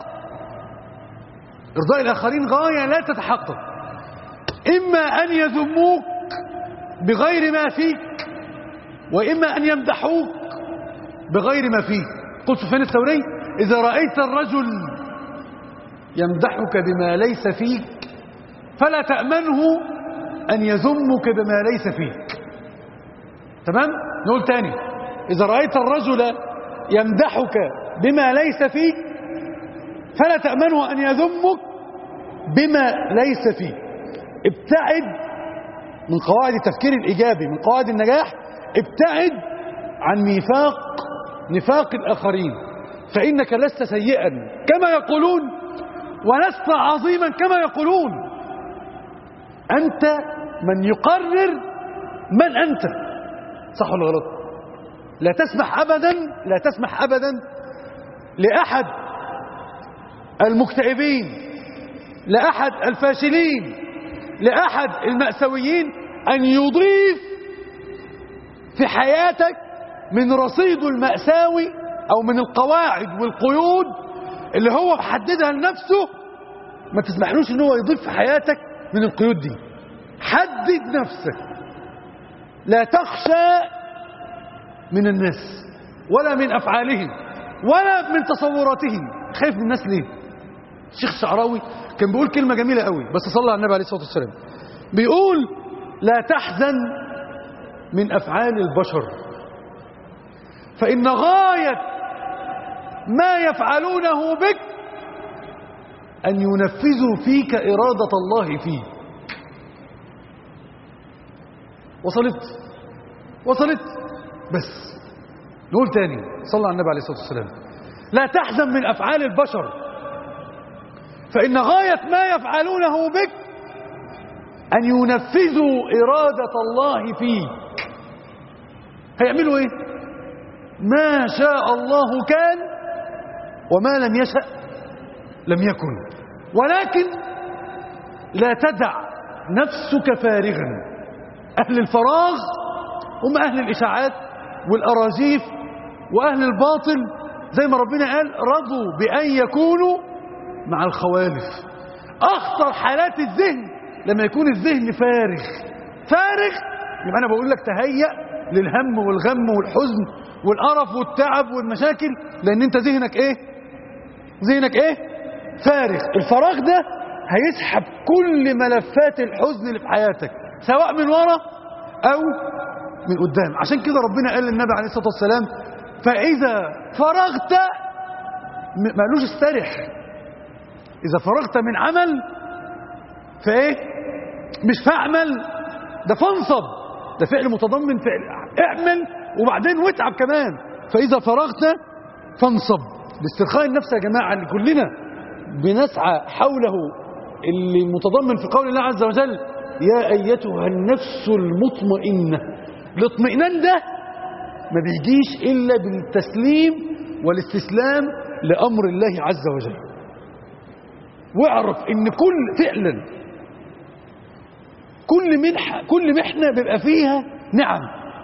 ارضاء الآخرين غاية لا تتحقق. إما أن يذموك بغير ما فيك وإما أن يمدحوك بغير ما فيك. قل سفيان الثوري إذا رأيت الرجل يمدحك بما ليس فيك فلا تأمنه أن يذمك بما ليس فيك. تمام؟ نقول تاني. إذا رأيت الرجل يمدحك بما ليس فيك فلا تأمنه أن يذمك بما ليس فيك. ابتعد من قواعد التفكير الإيجابي، من قواعد النجاح. ابتعد عن نفاق الآخرين فإنك لست سيئا كما يقولون ولست عظيما كما يقولون. أنت من يقرر من أنت. صح ولا غلط؟ لا تسمح أبدا لأحد المكتئبين، لأحد الفاشلين، لأحد المأساويين أن يضيف في حياتك من رصيد المأساوي أو من القواعد والقيود اللي هو محددها لنفسه. ما تسمحلوش ان هو يضيف في حياتك من القيود دي. حدد نفسك. لا تخشى من الناس ولا من أفعالهم ولا من تصوراتهم. خايف من الناس ليه؟ الشيخ الشعراوي كان بيقول كلمة جميلة قوي بس صلى على النبي عليه الصلاة والسلام. بيقول لا تحزن من أفعال البشر فإن غاية ما يفعلونه بك أن ينفذوا فيك إرادة الله فيك. وصلت بس نقول تاني. صلى على النبي عليه الصلاة والسلام. لا تحزن من أفعال البشر فإن غاية ما يفعلونه بك أن ينفذوا إرادة الله فيك. هيعملوا إيه؟ ما شاء الله كان وما لم يشأ لم يكن. ولكن لا تدع نفسك فارغا. أهل الفراغ هم أهل الإشاعات والأراجيف وأهل الباطل زي ما ربنا قال رضوا بأن يكونوا مع الخوالف. أخطر حالات الذهن لما يكون الذهن فارغ يبقى أنا بقول لك تهيأ للهم والغم والحزن والقرف والتعب والمشاكل لأن أنت ذهنك إيه؟ فارغ. الفراغ ده هيسحب كل ملفات الحزن اللي في حياتك سواء من ورا أو من قدام. عشان كده ربنا قال للنبي عليه الصلاة والسلام فإذا فرغت ما قالوش استرح. إذا فرغت من عمل فإيه؟ مش فاعمل، ده فانصب. ده فعل متضمن فعل. اعمل وبعدين واتعب كمان. فإذا فرغت فانصب. باسترخاء النفس يا جماعة اللي كلنا بنسعى حوله، اللي متضمن في قول الله عز وجل يا أيتها النفس المطمئنة. الاطمئنان ده ما بيجيش إلا بالتسليم والاستسلام لأمر الله عز وجل. واعرف إن فعلا كل محنة بيبقى فيها نعم.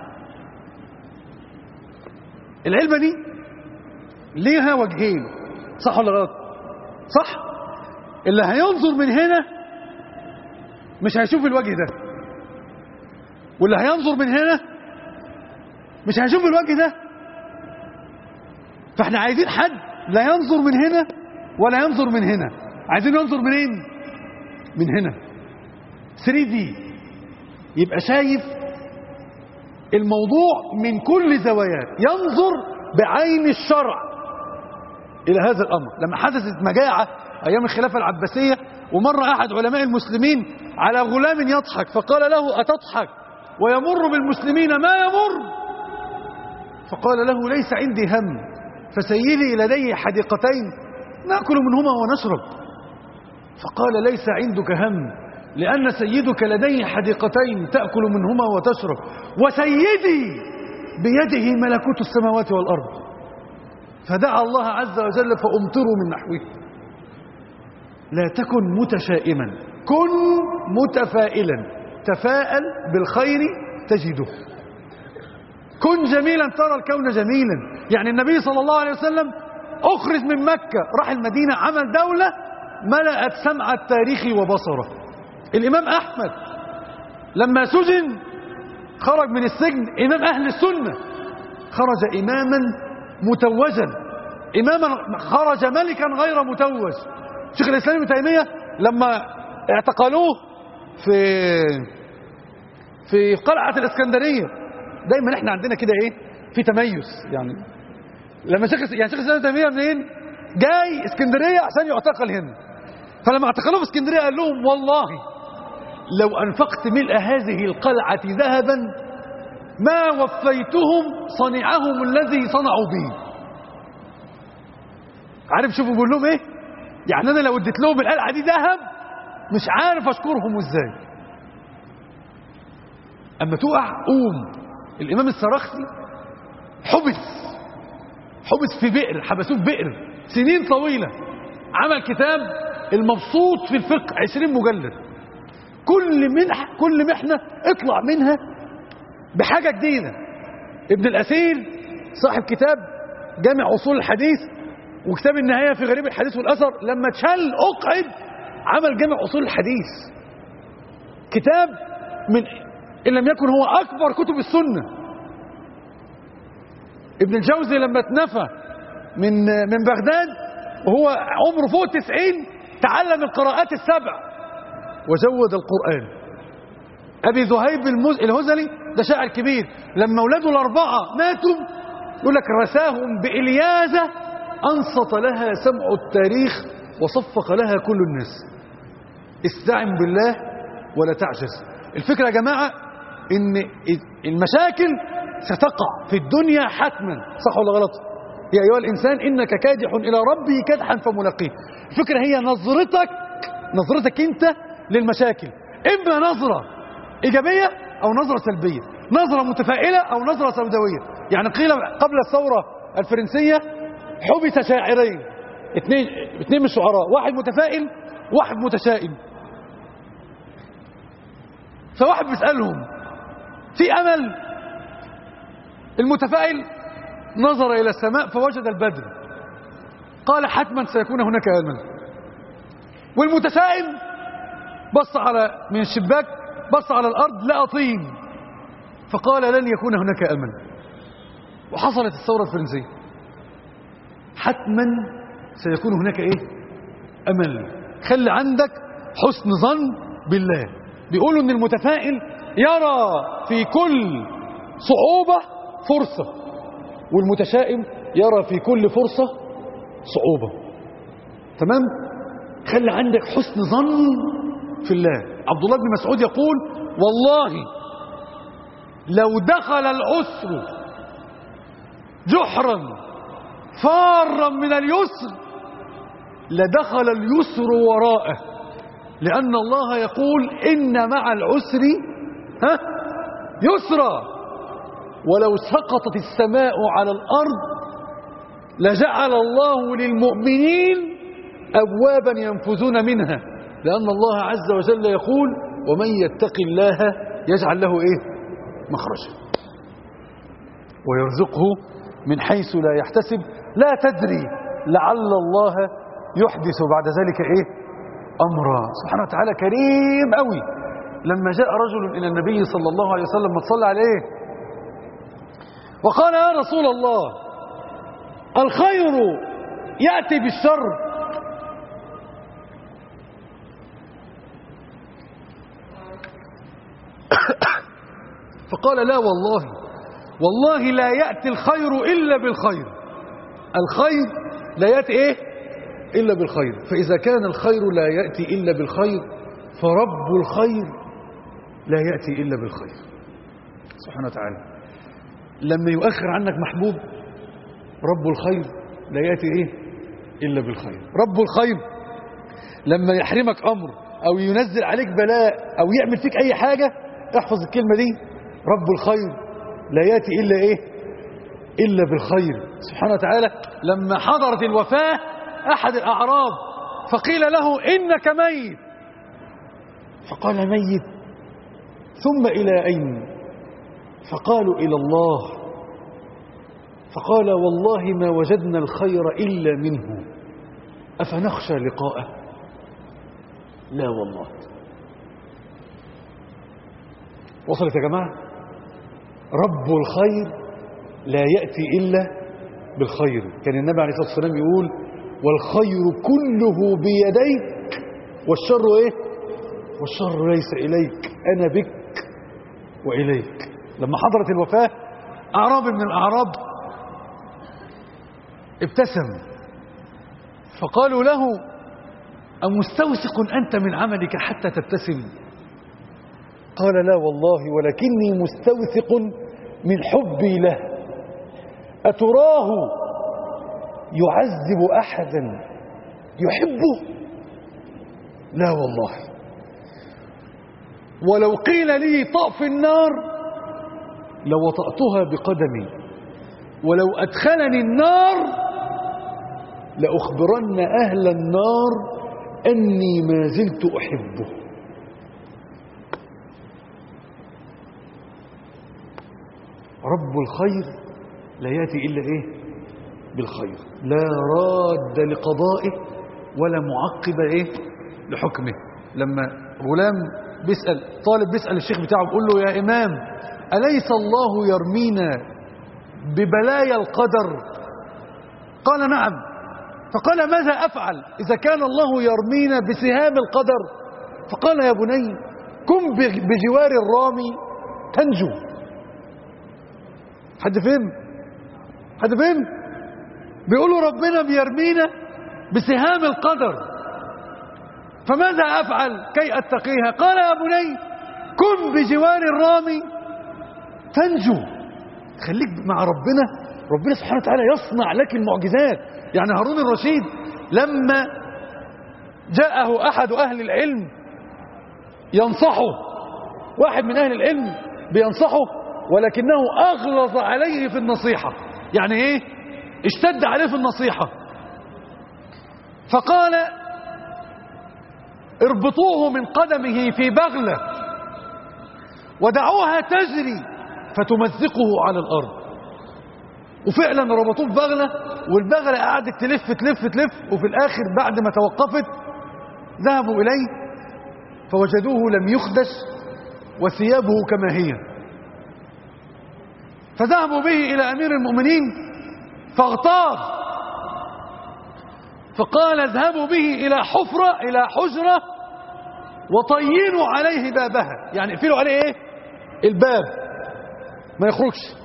العلبة دي ليها وجهين، صح ولا غلط؟ صح. اللي هينظر من هنا مش هيشوف الوجه ده، واللي هينظر من هنا مش هيشوف الوجه ده. فاحنا عايزين حد لا ينظر من هنا ولا ينظر من هنا، عايزين ينظر منين؟ من هنا 3D، يبقى شايف الموضوع من كل زواياه، ينظر بعين الشرع إلى هذا الأمر. لما حدثت مجاعة أيام الخلافة العباسية، ومر أحد علماء المسلمين على غلام يضحك، فقال له أتضحك ويمر بالمسلمين ما يمر؟ فقال له ليس عندي هم، فسيدي لدي حديقتين نأكل منهما ونشرب. فقال ليس عندك هم، لأن سيدك لديه حديقتين تأكل منهما وتشرب، وسيدي بيده ملكوت السماوات والأرض. فدعا الله عز وجل فأمطروا من نحوه. لا تكن متشائما، كن متفائلا، تفاءل بالخير تجده. كن جميلا ترى الكون جميلا. يعني النبي صلى الله عليه وسلم أخرج من مكة، راح المدينة، عمل دولة ملأت سمع التاريخ وبصره. الإمام أحمد لما سجن خرج من السجن إمام أهل السنة، خرج إماما متوجا، إماما خرج ملكا غير متوج. شيخ الإسلام ابن تيمية لما اعتقلوه في قلعة الإسكندرية، دايما احنا عندنا كده ايه، في تميز. يعني لما شيخ الإسلام ابن تيمية منين جاي اسكندرية عشان يعتقل هنا، فلما اعتقلوه في اسكندرية قال لهم والله لو أنفقت ملء هذه القلعة ذهبا ما وفيتهم صنيعهم الذي صنعوا به. عارف شوفوا بيقول لهم ايه؟ يعني انا لو اديت لهم القلعة دي ذهب مش عارف اشكرهم ازاي. اما تقع قوم. الامام السرخسي حبس في بئر، حبسوه في بئر سنين طويلة، عمل كتاب المبسوط في الفقه 20 مجلد. كل محنة اطلع منها بحاجة جديدة. ابن الأثير صاحب كتاب جامع أصول الحديث وكتاب النهاية في غريب الحديث والأثر، لما اتشل أقعد عمل جامع أصول الحديث، كتاب إن لم يكن هو أكبر كتب السنة. ابن الجوزي لما اتنفى من بغداد وهو عمره فوق 90 تعلم القراءات السبع وجود القرآن. أبي ذهيب الهذلي ده شاعر كبير، لما أولاده الأربعة ماتوا يقول لك رثاهم بإلياذة أنصت لها سمع التاريخ وصفق لها كل الناس. استعن بالله ولا تعجز. الفكرة يا جماعة إن المشاكل ستقع في الدنيا حتما، صح ولا غلط؟ يا أيها الإنسان إنك كادح إلى ربه كدحا فملاقيه. الفكرة هي نظرتك أنت للمشاكل، إما نظرة إيجابية أو نظرة سلبية، نظرة متفائلة أو نظرة سوداوية. يعني قيل قبل الثورة الفرنسية حبس شاعرين، اثنين من الشعراء، واحد متفائل واحد متشائم. فواحد بيسألهم في أمل؟ المتفائل نظر إلى السماء فوجد البدر، قال حتما سيكون هناك أمل. والمتشائم بص من الشباك، بص على الأرض لقى طين فقال لن يكون هناك أمل. وحصلت الثورة الفرنسية، حتما سيكون هناك أمل. خلي عندك حسن ظن بالله. بيقولوا ان المتفائل يرى في كل صعوبة فرصة، والمتشائم يرى في كل فرصة صعوبة. تمام؟ خلي عندك حسن ظن في الله. عبد الله بن مسعود يقول والله لو دخل العسر جحرا فارا من اليسر لدخل اليسر وراءه، لأن الله يقول إن مع العسر يسرا، ولو سقطت السماء على الأرض لجعل الله للمؤمنين أبوابا ينفذون منها، لأن الله عز وجل يقول ومن يتق الله يجعل له مخرجا ويرزقه من حيث لا يحتسب، لا تدري لعل الله يحدث بعد ذلك أمرا. سبحانه وتعالى كريم قوي. لما جاء رجل إلى النبي صلى الله عليه وسلم ما تصلى عليه وقال يا رسول الله الخير يأتي بالشر، فقال لا والله لا يأتي الخير إلا بالخير، الخير لا يأتي إلا بالخير، فإذا كان الخير لا يأتي إلا بالخير فرب الخير لا يأتي إلا بالخير سبحانه وتعالى. لما يؤخر عنك محبوب رب الخير لا يأتي إلا بالخير. رب الخير لما يحرمك أمر أو ينزل عليك بلاء أو يعمل فيك أي حاجة، احفظ الكلمة دي، رب الخير لا يأتي إلا بالخير سبحانه وتعالى. لما حضرت الوفاة أحد الأعراب فقيل له إنك ميت، فقال ميت ثم إلى أين؟ فقالوا إلى الله، فقال والله ما وجدنا الخير إلا منه أفنخشى لقاءه؟ لا والله. وصلت يا جماعة؟ رب الخير لا يأتي إلا بالخير. كان النبي عليه الصلاة والسلام يقول والخير كله بيديك والشر والشر ليس إليك، أنا بك وإليك. لما حضرت الوفاة أعرابي من الأعراب ابتسم فقالوا له أمستوثق أنت من عملك حتى تبتسم؟ قال لا والله ولكني مستوثق من حبي له. أتراه يعذب أحدا يحبه؟ لا والله. ولو قيل لي طأ في النار لوطأتها بقدمي، ولو أدخلني النار لأخبرن أهل النار أني ما زلت أحبه. رب الخير لا يأتي إلا بالخير، لا راد لقضائه ولا معقب لحكمه. لما غلام بيسأل طالب بيسأل الشيخ بتاعه بيقول له يا إمام أليس الله يرمينا ببلايا القدر؟ قال نعم. فقال ماذا أفعل إذا كان الله يرمينا بسهام القدر؟ فقال يا بني كن بجوار الرامي تنجو. حد فهم؟ بيقولوا ربنا بيرمينا بسهام القدر، فماذا أفعل كي أتقيها؟ قال يا بني كن بجوار الرامي تنجو. خليك مع ربنا سبحانه وتعالى يصنع لك المعجزات. يعني هارون الرشيد لما جاءه أحد أهل العلم ينصحه، واحد من أهل العلم بينصحه ولكنه أغلظ عليه في النصيحة، يعني اشتد عليه في النصيحة، فقال اربطوه من قدمه في بغلة ودعوها تجري فتمزقه على الأرض. وفعلا ربطوه في بغلة، والبغلة قعدت تلف وفي الآخر بعد ما توقفت ذهبوا إليه فوجدوه لم يخدش وثيابه كما هي، فذهبوا به إلى أمير المؤمنين فاغتاظ، فقال اذهبوا به إلى حجرة وطينوا عليه بابها، يعني اقفلوا عليه الباب ما يخرجش.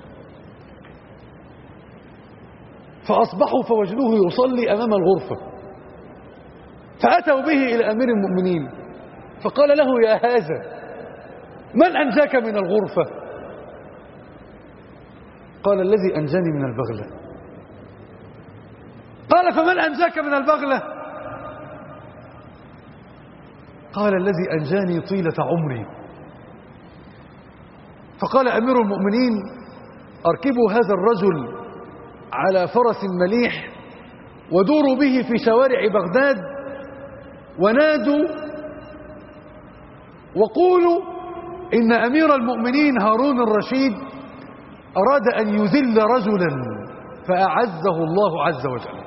فأصبحوا فوجدوه يصلي أمام الغرفة، فأتوا به إلى أمير المؤمنين فقال له يا هذا من أنجاك من الغرفة؟ قال الذي أنجاني من البغلة. قال فمن أنجاك من البغلة؟ قال الذي أنجاني طيلة عمري. فقال أمير المؤمنين أركبوا هذا الرجل على فرس مليح ودوروا به في شوارع بغداد ونادوا وقولوا إن أمير المؤمنين هارون الرشيد أراد أن يذل رجلا فأعزه الله عز وجل.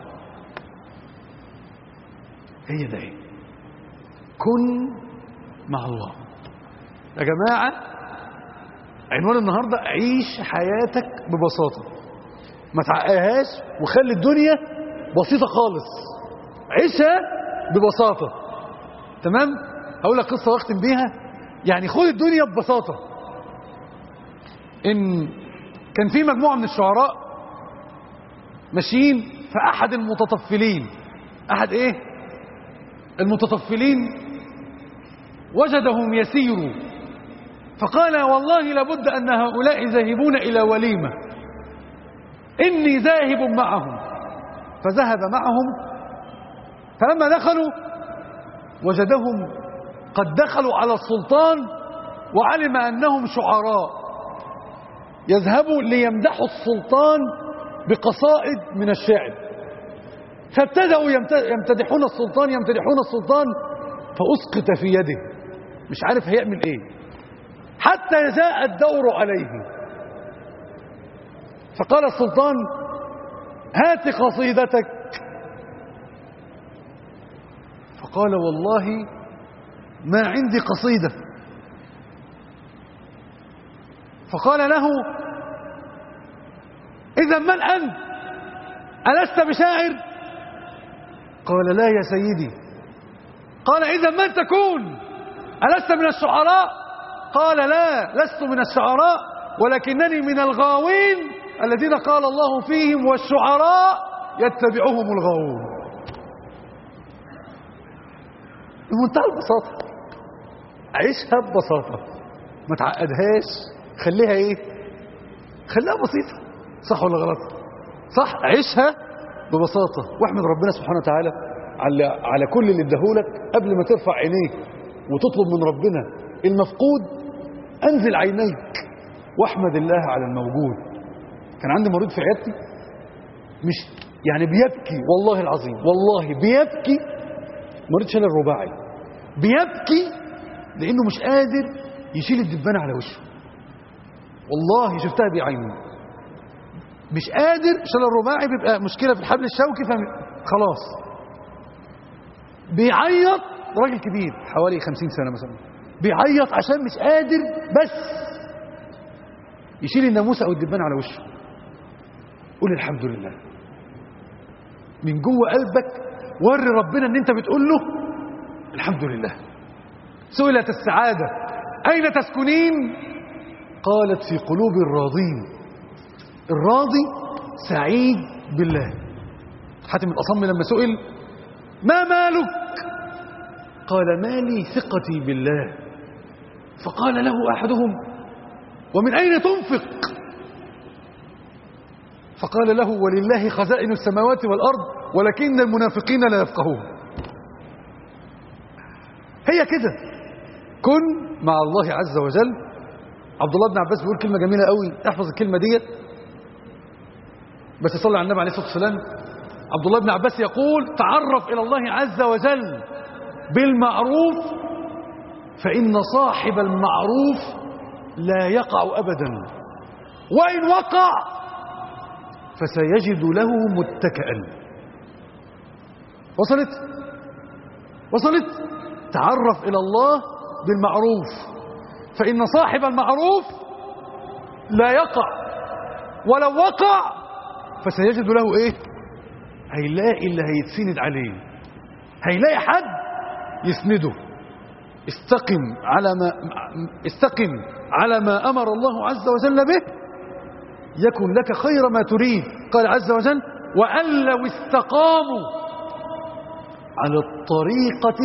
هي ده كن مع الله يا جماعة. عنوان النهاردة عيش حياتك ببساطة، ما تعقهاش وخلي الدنيا بسيطة خالص، عيشها ببساطة. تمام؟ هقول لك قصة واختم بيها. يعني خد الدنيا ببساطة. إن كان في مجموعة من الشعراء ماشيين فأحد المتطفلين، أحد إيه؟ المتطفلين وجدهم يسيروا فقال والله لابد أن هؤلاء ذاهبون إلى وليمة، إني ذاهب معهم. فذهب معهم، فلما دخلوا وجدهم قد دخلوا على السلطان وعلم أنهم شعراء يذهبوا ليمدحوا السلطان بقصائد من الشعر. فابتدأوا يمتدحون السلطان فأسقط في يده، مش عارف هيعمل ايه، حتى جاء الدور عليه. فقال السلطان هات قصيدتك. فقال والله ما عندي قصيدة. فقال له إذا من أنت؟ ألست بشاعر؟ قال لا يا سيدي. قال إذا من تكون؟ ألست من الشعراء؟ قال لا لست من الشعراء ولكنني من الغاوين الذين قال الله فيهم والشعراء يتبعهم الغاوون. بمنتهى البساطة، عيشها ببساطة، ما تعقدهاش، خليها ايه؟ خليها بسيطة. صح ولا غلط؟ صح. عيشها ببساطة واحمد ربنا سبحانه وتعالى على كل اللي اداهولك. قبل ما ترفع عينيك وتطلب من ربنا المفقود انزل عينيك واحمد الله على الموجود. كان عندي مريض في عيادتي مش يعني بيبكي، والله العظيم والله بيبكي، مريض شلل رباعي، بيبكي لانه مش قادر يشيل الدبانة على وشه. والله شفتها بعيني، مش قادر. شلل الرباعي بيبقى مشكلة في الحبل الشوكي خلاص. بيعيط، راجل كبير حوالي 50 سنة مثلا، بيعيط عشان مش قادر بس يشيل الناموسة او الدبانة على وشه. قول الحمد لله من جوه قلبك، وري ربنا ان انت بتقول له الحمد لله. سئلت السعادة اين تسكنين؟ قالت في قلوب الراضين. الراضي سعيد بالله. حاتم الأصم لما سئل ما مالك؟ قال مالي ثقتي بالله. فقال له أحدهم ومن أين تنفق؟ فقال له ولله خزائن السماوات والأرض ولكن المنافقين لا يفقهون. هي كده، كن مع الله عز وجل. عبد الله بن عباس بيقول كلمة جميلة قوي، احفظ الكلمة ديت بس صلى على النبي عليه الصلاة والسلام. عبد الله بن عباس يقول تعرف إلى الله عز وجل بالمعروف فإن صاحب المعروف لا يقع أبدا، وإن وقع فسيجد له متكئا. وصلت؟ تعرف إلى الله بالمعروف فإن صاحب المعروف لا يقع، ولو وقع فسيجد له ايه؟ هيلاقي اللي هيتسند عليه، هيلاقي حد يسنده. استقم على ما أمر الله عز وجل به يكن لك خير ما تريد. قال عز وجل وأن لو استقاموا على الطريقة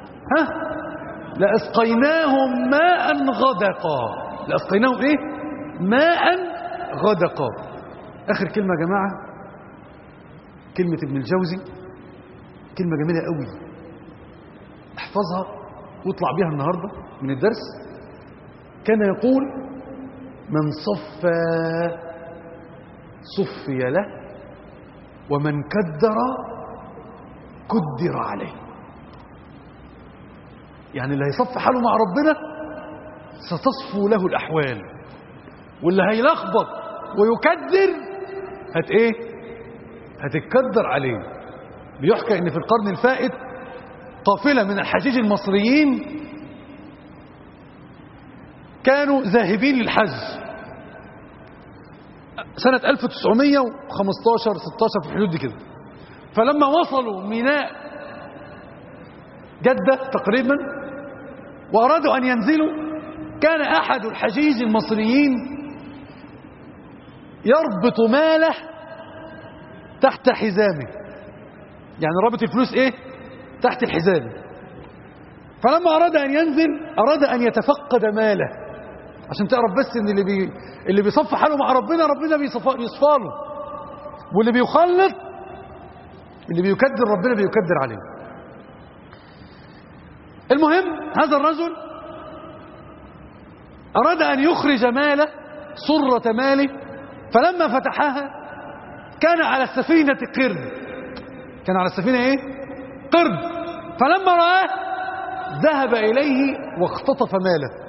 لأسقيناهم ماء غدقا. لأسقيناهم ايه؟ ماء غدقا. آخر كلمة يا جماعة، كلمة ابن الجوزي، كلمة جميلة قوي، احفظها واطلع بيها النهاردة من الدرس. كان يقول: من صفى صفي له، ومن كدر كدر عليه. يعني اللي هيصف حاله مع ربنا ستصفو له الأحوال، واللي هيلخبط ويكدر هتتكدر عليه. بيحكى ان في القرن الفائت قافلة من الحجيج المصريين كانوا ذاهبين للحج سنة 1915 16 في الحدود دي كده. فلما وصلوا ميناء جدة تقريبا وأرادوا أن ينزلوا، كان أحد الحجيج المصريين يربط ماله تحت حزامه، يعني رابط الفلوس تحت الحزام. فلما أراد أن ينزل أراد أن يتفقد ماله، عشان تعرف بس ان اللي بيصف حاله مع ربنا بيصفاله، واللي بيخلط اللي بيكدر ربنا بيكدر عليه. المهم هذا الرجل أراد أن يخرج ماله، صرة ماله، فلما فتحها كان على السفينة قرد. كان على السفينة قرد. فلما رآه ذهب إليه واختطف ماله.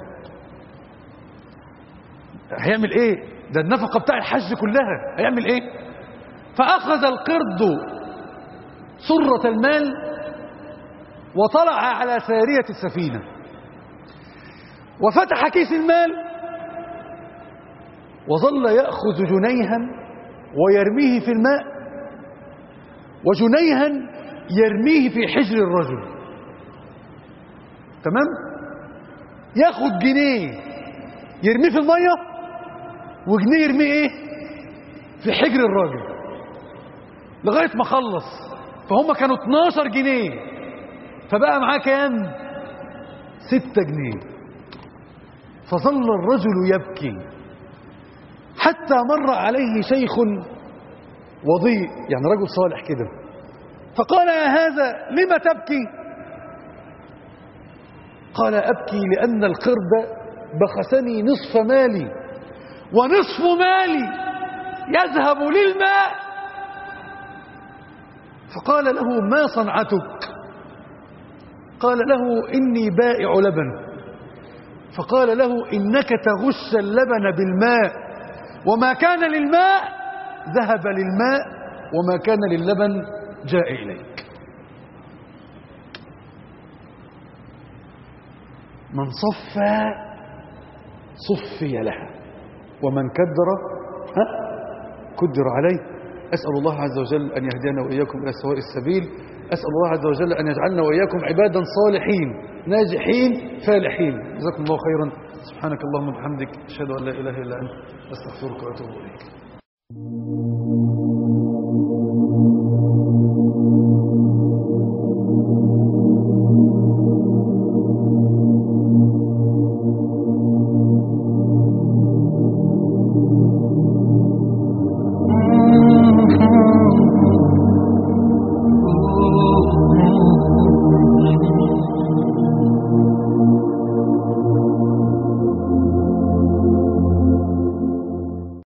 هيعمل ده النفقة بتاع الحج كلها، هيعمل فأخذ القرد صرة المال وطلع على سارية السفينة وفتح كيس المال وظل يأخذ جنيها ويرميه في الماء، وجنيها يرميه في حجر الرجل. تمام؟ ياخد جنيه يرميه في المية، وجنيه يرميه في حجر الراجل، لغاية ما خلص. فهم كانوا 12 جنيه، فبقى معاه كام؟ 6 جنيه. فظل الرجل يبكي حتى مر عليه شيخ وضيء، يعني رجل صالح كده، فقال: يا هذا لم تبكي؟ قال: أبكي لأن القرد بخسني نصف مالي، ونصف مالي يذهب للماء. فقال له: ما صنعتك؟ قال له: إني بائع لبن. فقال له: إنك تغش اللبن بالماء، وما كان للماء ذهب للماء، وما كان للبن جاء إليك. من صفى صفي لها، ومن كدر كدر عليه. أسأل الله عز وجل أن يهدينا وإياكم إلى سواء السبيل. أسأل الله عز وجل أن يجعلنا وإياكم عبادا صالحين ناجحين فالحين. جزاكم الله خيرا. سبحانك اللهم وبحمدك، أشهد أن لا إله إلا أنت، أستغفرك وأتوب إليك.